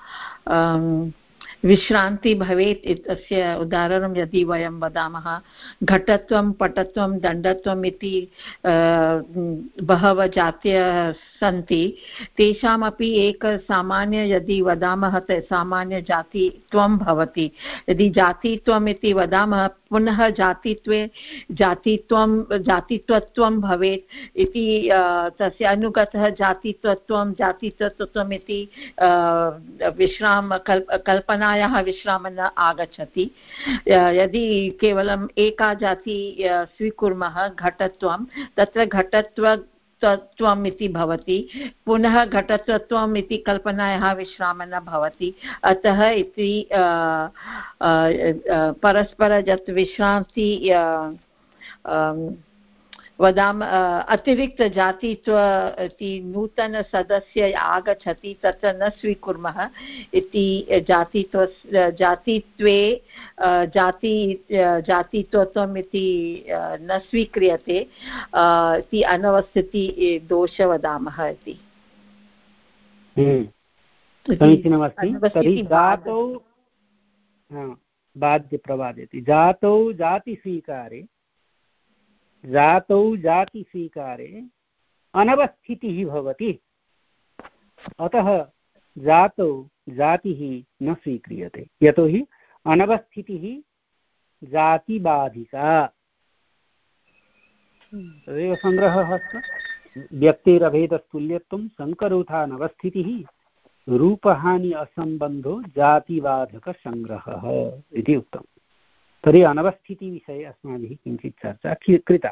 विश्रान्ति भवेत् इत्यस्य उदाहरणं यदि वयं वदामः, घटत्वं पटत्वं दण्डत्वम् इति बहवः जातयः सन्ति, तेषामपि एक सामान्य यदि वदामः सामान्यजातित्वं भवति। यदि जातित्वम् इति वदामः पुनः जातित्वे जातित्वं जातित्वत्वं भवेत् इति तस्य अनुगतः जातित्वत्वं जातित्वत्वम् इति विश्राम कल्प कल्पनायाः विश्रामः न आगच्छति। यदि केवलम् एका जाति स्वीकुर्मः घटत्वं, तत्र घटत्व तत्त्वम् इति भवति, पुनः घटतत्त्वम् इति कल्पनायाः विश्रामः न भवति। अतः इति परस्पर यत् विश्रान्ति वदाम अतिरिक्तजातित्व इति नूतनसदस्य आगच्छति तत्र न स्वीकुर्मः इति जातित्व जातित्वे जाति जातित्वत्वम् इति न स्वीक्रियते इति अनवस्थिति दोष वदामः इति। समीचीनमस्ति। तर्हि जातौ बाध्यप्रवादयति। जातौ जातिस्वीकारे जातौ जातिस्वीकारे अनवस्थितिः भवति। अतः जातौ जातिः न स्वीक्रियते, यतोहि अनवस्थितिः जातिबाधिका। तदेव सङ्ग्रहः अस्ति। व्यक्तिरभेदस्तुल्यत्वं सङ्करोथानवस्थितिः रूपहानि असम्बन्धो जातिबाधकसङ्ग्रहः इति उक्तम्। तर्हि अनवस्थितिविषये अस्माभिः किञ्चित् चर्चा कृता।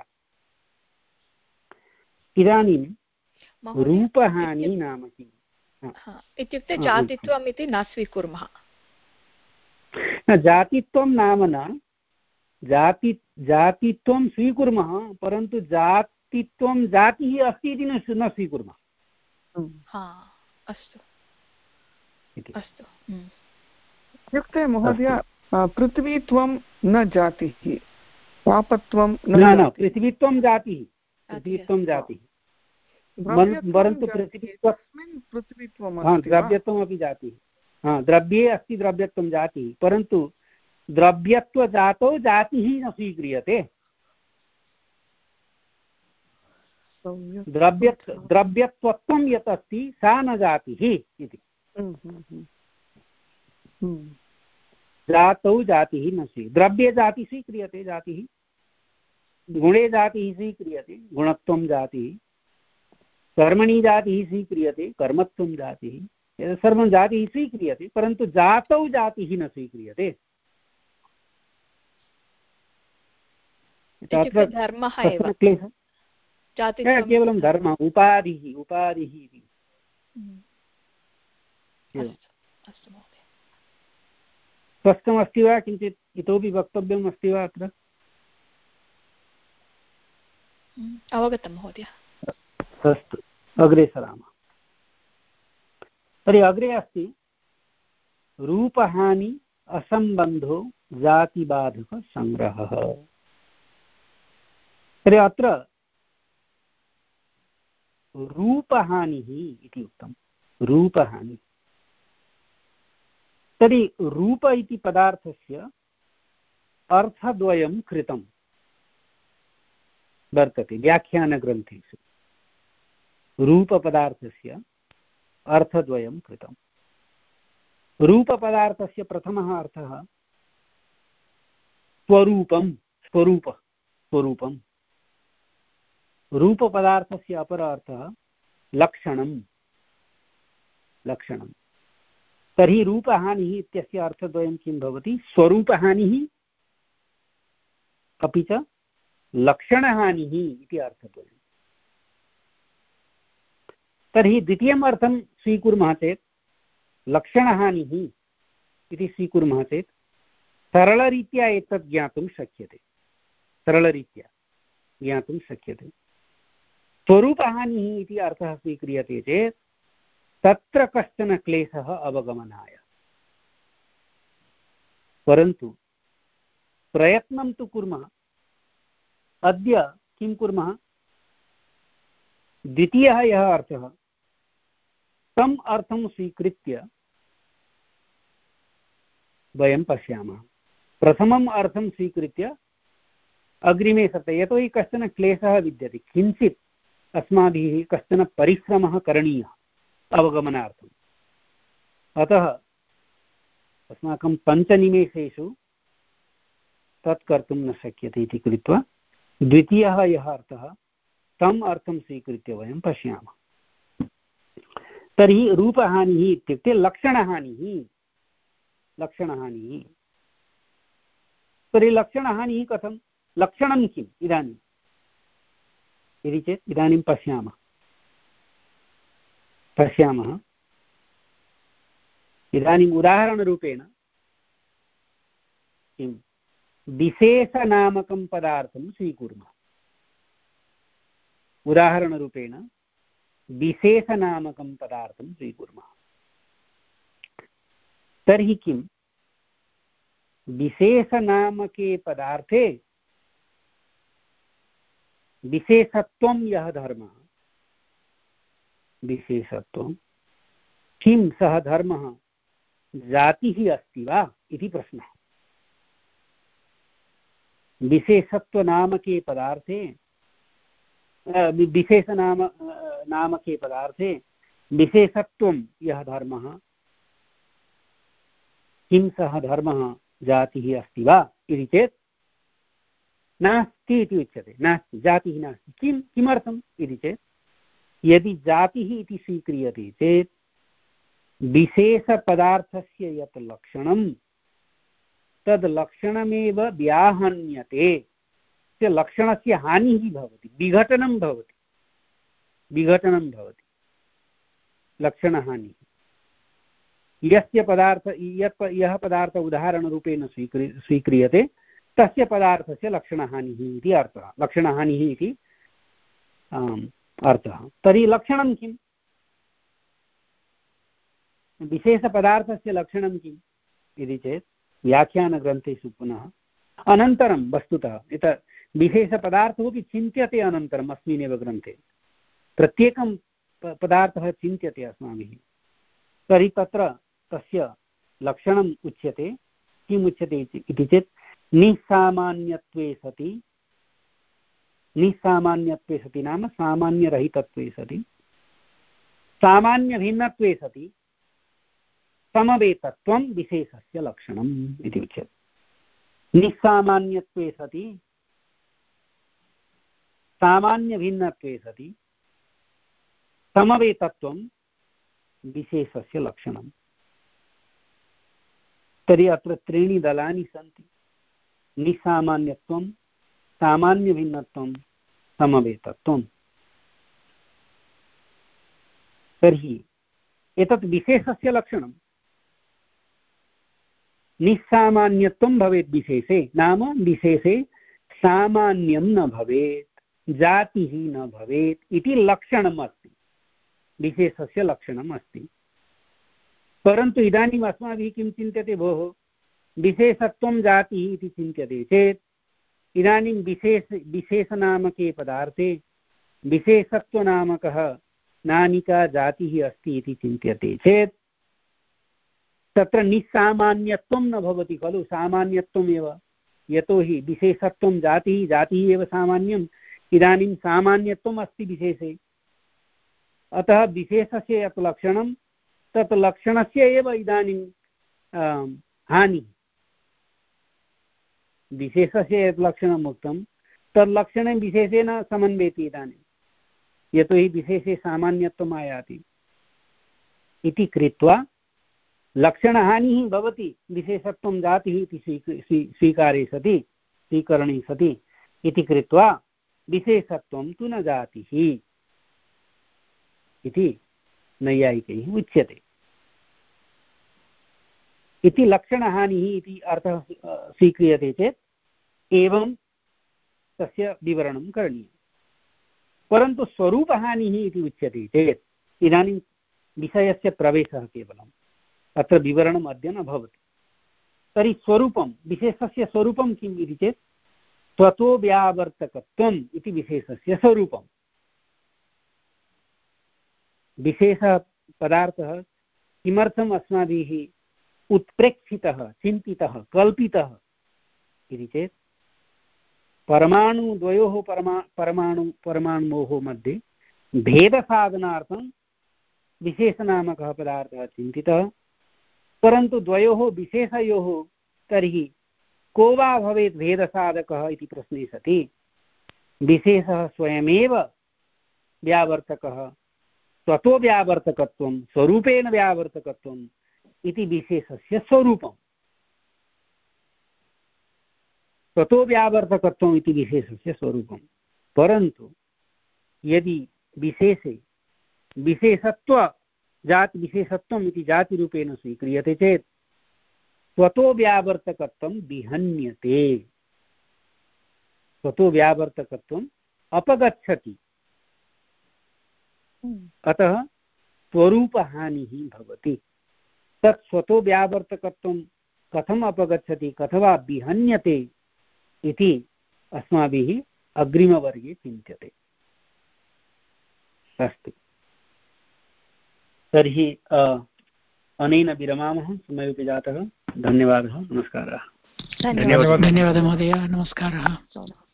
इदानीं रूपहानि नाम किम् इत्युक्ते जातित्वम् इति न स्वीकुर्मः। न, जातित्वं नाम न जाति जातित्वं स्वीकुर्मः, परन्तु जातित्वं जातिः अस्ति इति न स्वीकुर्मः। अस्तु अस्तु। इत्युक्ते महोदय पृथ्वीत्वं न जातिः, पापत्वं न न पृथ्वीत्वं जातिः पृथ्वीत्वं जातिः परन्तु पृथ्वीत्वं द्रव्यत्वमपि जातिः। हा, द्रव्ये अस्ति द्रव्यत्वं जातिः, परन्तु द्रव्यत्वजातौ जातिः न स्वीक्रियते। द्रव्य द्रव्यत्वत्वं यत् अस्ति सा न जातिः इति। जातौ जातिः न स्वी द्रव्ये जातिः स्वीक्रियते जातिः गुणे जातिः स्वीक्रियते गुणत्वं जातिः कर्मणि जातिः स्वीक्रियते कर्मत्वं जातिः एतत् सर्वं जातिः स्वीक्रियते परन्तु जातौ जातिः न स्वीक्रियते धर्मः एव केवलं धर्म उपाधिः उपाधिः इति स्पष्टमस्ति वा किञ्चित् इतोपि वक्तव्यम् अस्ति वा अत्र अवगतं महोदय अस्तु अग्रे सरामः तर्हि अग्रे अस्ति रूपहानि असम्बन्धो जातिबाधकसङ्ग्रहः तर्हि अत्र रूपहानिः इति उक्तं रूपहानिः तर्हि रूप इति पदार्थस्य अर्थद्वयं कृतं वर्तते व्याख्यानग्रन्थेषु रूपपदार्थस्य अर्थद्वयं कृतं रूपपदार्थस्य प्रथमः अर्थः स्वरूपं स्वरूप स्वरूपं रूपपदार्थस्य अपरः अर्थः लक्षणं लक्षणं तर्हि रूपहानिः इत्यस्य अर्थद्वयं किं भवति स्वरूपहानिः अपि च लक्षणहानिः इति अर्थद्वयम् तर्हि द्वितीयम् अर्थं स्वीकुर्मः चेत् लक्षणहानिः इति स्वीकुर्मः चेत् सरलरीत्या एतत् ज्ञातुं शक्यते सरलरीत्या ज्ञातुं शक्यते स्वरूपहानिः इति अर्थः स्वीक्रियते चेत् तत्र कश्चन क्लेशः अवगमनाय परन्तु प्रयत्नं तु कुर्मः अद्य किं कुर्मः द्वितीयः यः अर्थः तम् अर्थं स्वीकृत्य वयं पश्यामः प्रथमम् अर्थं स्वीकृत्य अग्रिमे सत्रे यतोहि कश्चन क्लेशः विद्यते किञ्चित् अस्माभिः कश्चन परिश्रमः करणीयः अवगमनार्थम् अतः अस्माकं पञ्चनिमेषेषु तत् कर्तुं न शक्यते इति कृत्वा द्वितीयः यः अर्थः तम् अर्थं स्वीकृत्य वयं पश्यामः तर्हि रूपहानिः इत्युक्ते लक्षणहानिः लक्षणहानिः तर्हि लक्षणहानिः कथं लक्षणं किम् इदानीम् इति चेत् इदानीं पश्यामः पश्यामः इदानीम् उदाहरणरूपेण किं विशेषनामकं पदार्थं स्वीकुर्मः उदाहरणरूपेण विशेषनामकं पदार्थं स्वीकुर्मः तर्हि किं विशेषनामके पदार्थे विशेषत्वं यः धर्मः विशेषत्वं किं सः धर्मः जातिः अस्ति वा इति प्रश्नः विशेषत्वनामके पदार्थे विशेषनाम नामके पदार्थे विशेषत्वं यः धर्मः किं सः धर्मः जातिः अस्ति वा इति चेत् नास्ति इति उच्यते नास्ति जातिः नास्ति किं किमर्थम् इति चेत् यदि जातिः इति स्वीक्रियते चेत् विशेषपदार्थस्य यत् लक्षणं तद् लक्षणमेव व्याहन्यते लक्षणस्य हानिः भवति विघटनं भवति विघटनं भवति लक्षणहानिः यस्य पदार्थ यत् यः पदार्थ उदाहरणरूपेण स्वीक्रि स्वीक्रियते तस्य पदार्थस्य लक्षणहानिः इति अर्थः लक्षणहानिः इति अर्थः तर्हि लक्षणं किम् विशेषपदार्थस्य लक्षणं किम् इति चेत् व्याख्यानग्रन्थेषु पुनः अनन्तरं वस्तुतः इत विशेषपदार्थोऽपि चिन्त्यते अनन्तरम् अस्मिन्नेव ग्रन्थे प्रत्येकं पदार्थः चिन्त्यते अस्माभिः तर्हि तत्र तस्य लक्षणम् उच्यते किम् उच्यते इति चेत् निस्सामान्यत्वे सति निस्सामान्यत्वे सति नाम सामान्यरहितत्वे सति सामान्यभिन्नत्वे सति समवेतत्वं विशेषस्य लक्षणम् इति उच्यते। निस्सामान्यत्वे सति सामान्यभिन्नत्वे सति समवेतत्वं विशेषस्य लक्षणम्। तर्हि अत्र त्रीणि दलानि सन्ति, निस्सामान्यत्वं, सामान्यभिन्नत्वं, समवेतत्वं। तर्हि एतत् विशेषस्य लक्षणं। निस्सामान्यत्वं भवेत् विशेषे, नाम विशेषे सामान्यं न भवेत्, जातिः न भवेत् इति लक्षणम् अस्ति, विशेषस्य लक्षणम् अस्ति। परन्तु इदानीम् अस्माभिः किं चिन्त्यते, भोः विशेषत्वं जातिः इति चिन्त्यते चेत् इदानीं विशेष विशेषनामके पदार्थे विशेषत्वनामकः नानिका जातिः अस्ति इति चिन्त्यते चेत् तत्र निस्सामान्यत्वं न भवति खलु, सामान्यत्वमेव। यतोहि विशेषत्वं जातिः, जातिः एव सामान्यम्, इदानीं सामान्यत्वम् अस्ति विशेषे। अतः विशेषस्य यत् लक्षणं तत् लक्षणस्य एव इदानीं हानिः। विशेषस्य यत् लक्षणम् उक्तं तत् लक्षणं विशेषेण समन्वयति इदानीं, यतोहि विशेषे सामान्यत्वम् आयाति इति कृत्वा लक्षणहानिः भवति विशेषत्वं जातिः इति स्वीकारे सति, स्वीकरणे सति। इति कृत्वा विशेषत्वं तु न जातिः इति नैयायिकैः उच्यते। इति लक्षणहानिः इति अर्थः स्वीक्रियते चेत् एवं तस्य विवरणं करणीयम्। परन्तु स्वरूपहानिः इति उच्यते चेत् इदानीं विषयस्य प्रवेशः केवलम्, अत्र विवरणम् अद्य न भवति। तर्हि स्वरूपं, विशेषस्य स्वरूपं किम् इति चेत् त्वतो व्यावर्तकत्वम् इति विशेषस्य स्वरूपम्। विशेषपदार्थः किमर्थम् अस्माभिः उत्प्रेक्षितः, चिन्तितः, कल्पितः इति चेत् परमाणुद्वयोः परमा परमाणु परमाणोः मध्ये भेदसाधनार्थं विशेषनामकः पदार्थः चिन्तितः। परन्तु द्वयोः विशेषयोः तर्हि को वा भवेत् भेदसाधकः इति प्रश्ने सति विशेषः स्वयमेव व्यावर्तकः, स्वतो व्यावर्तकत्वं, स्वरूपेण व्यावर्तकत्वम् इति विशेषस्य स्वरूपम्। स्वतो व्यावर्तकत्वम् इति विशेषस्य स्वरूपम्। परन्तु यदि विशेषे विशेषत्व जाति विशेषत्वम् इति जातिरूपेण स्वीक्रियते चेत् स्वतो व्यावर्तकत्वं विहन्यते, स्वतो व्यावर्तकत्वम् अपगच्छति। अतः स्वरूपहानिः भवति। तत् स्वतो व्यावर्तकत्वं कथम् अपगच्छति, कथवा विहन्यते इति अस्माभिः अग्रिमवर्गे चिन्त्यते। अस्तु, तर्हि अनेन विरमामः, समयोपि जातः। धन्यवादः, नमस्कारः। धन्यवादः महोदय, नमस्कारः।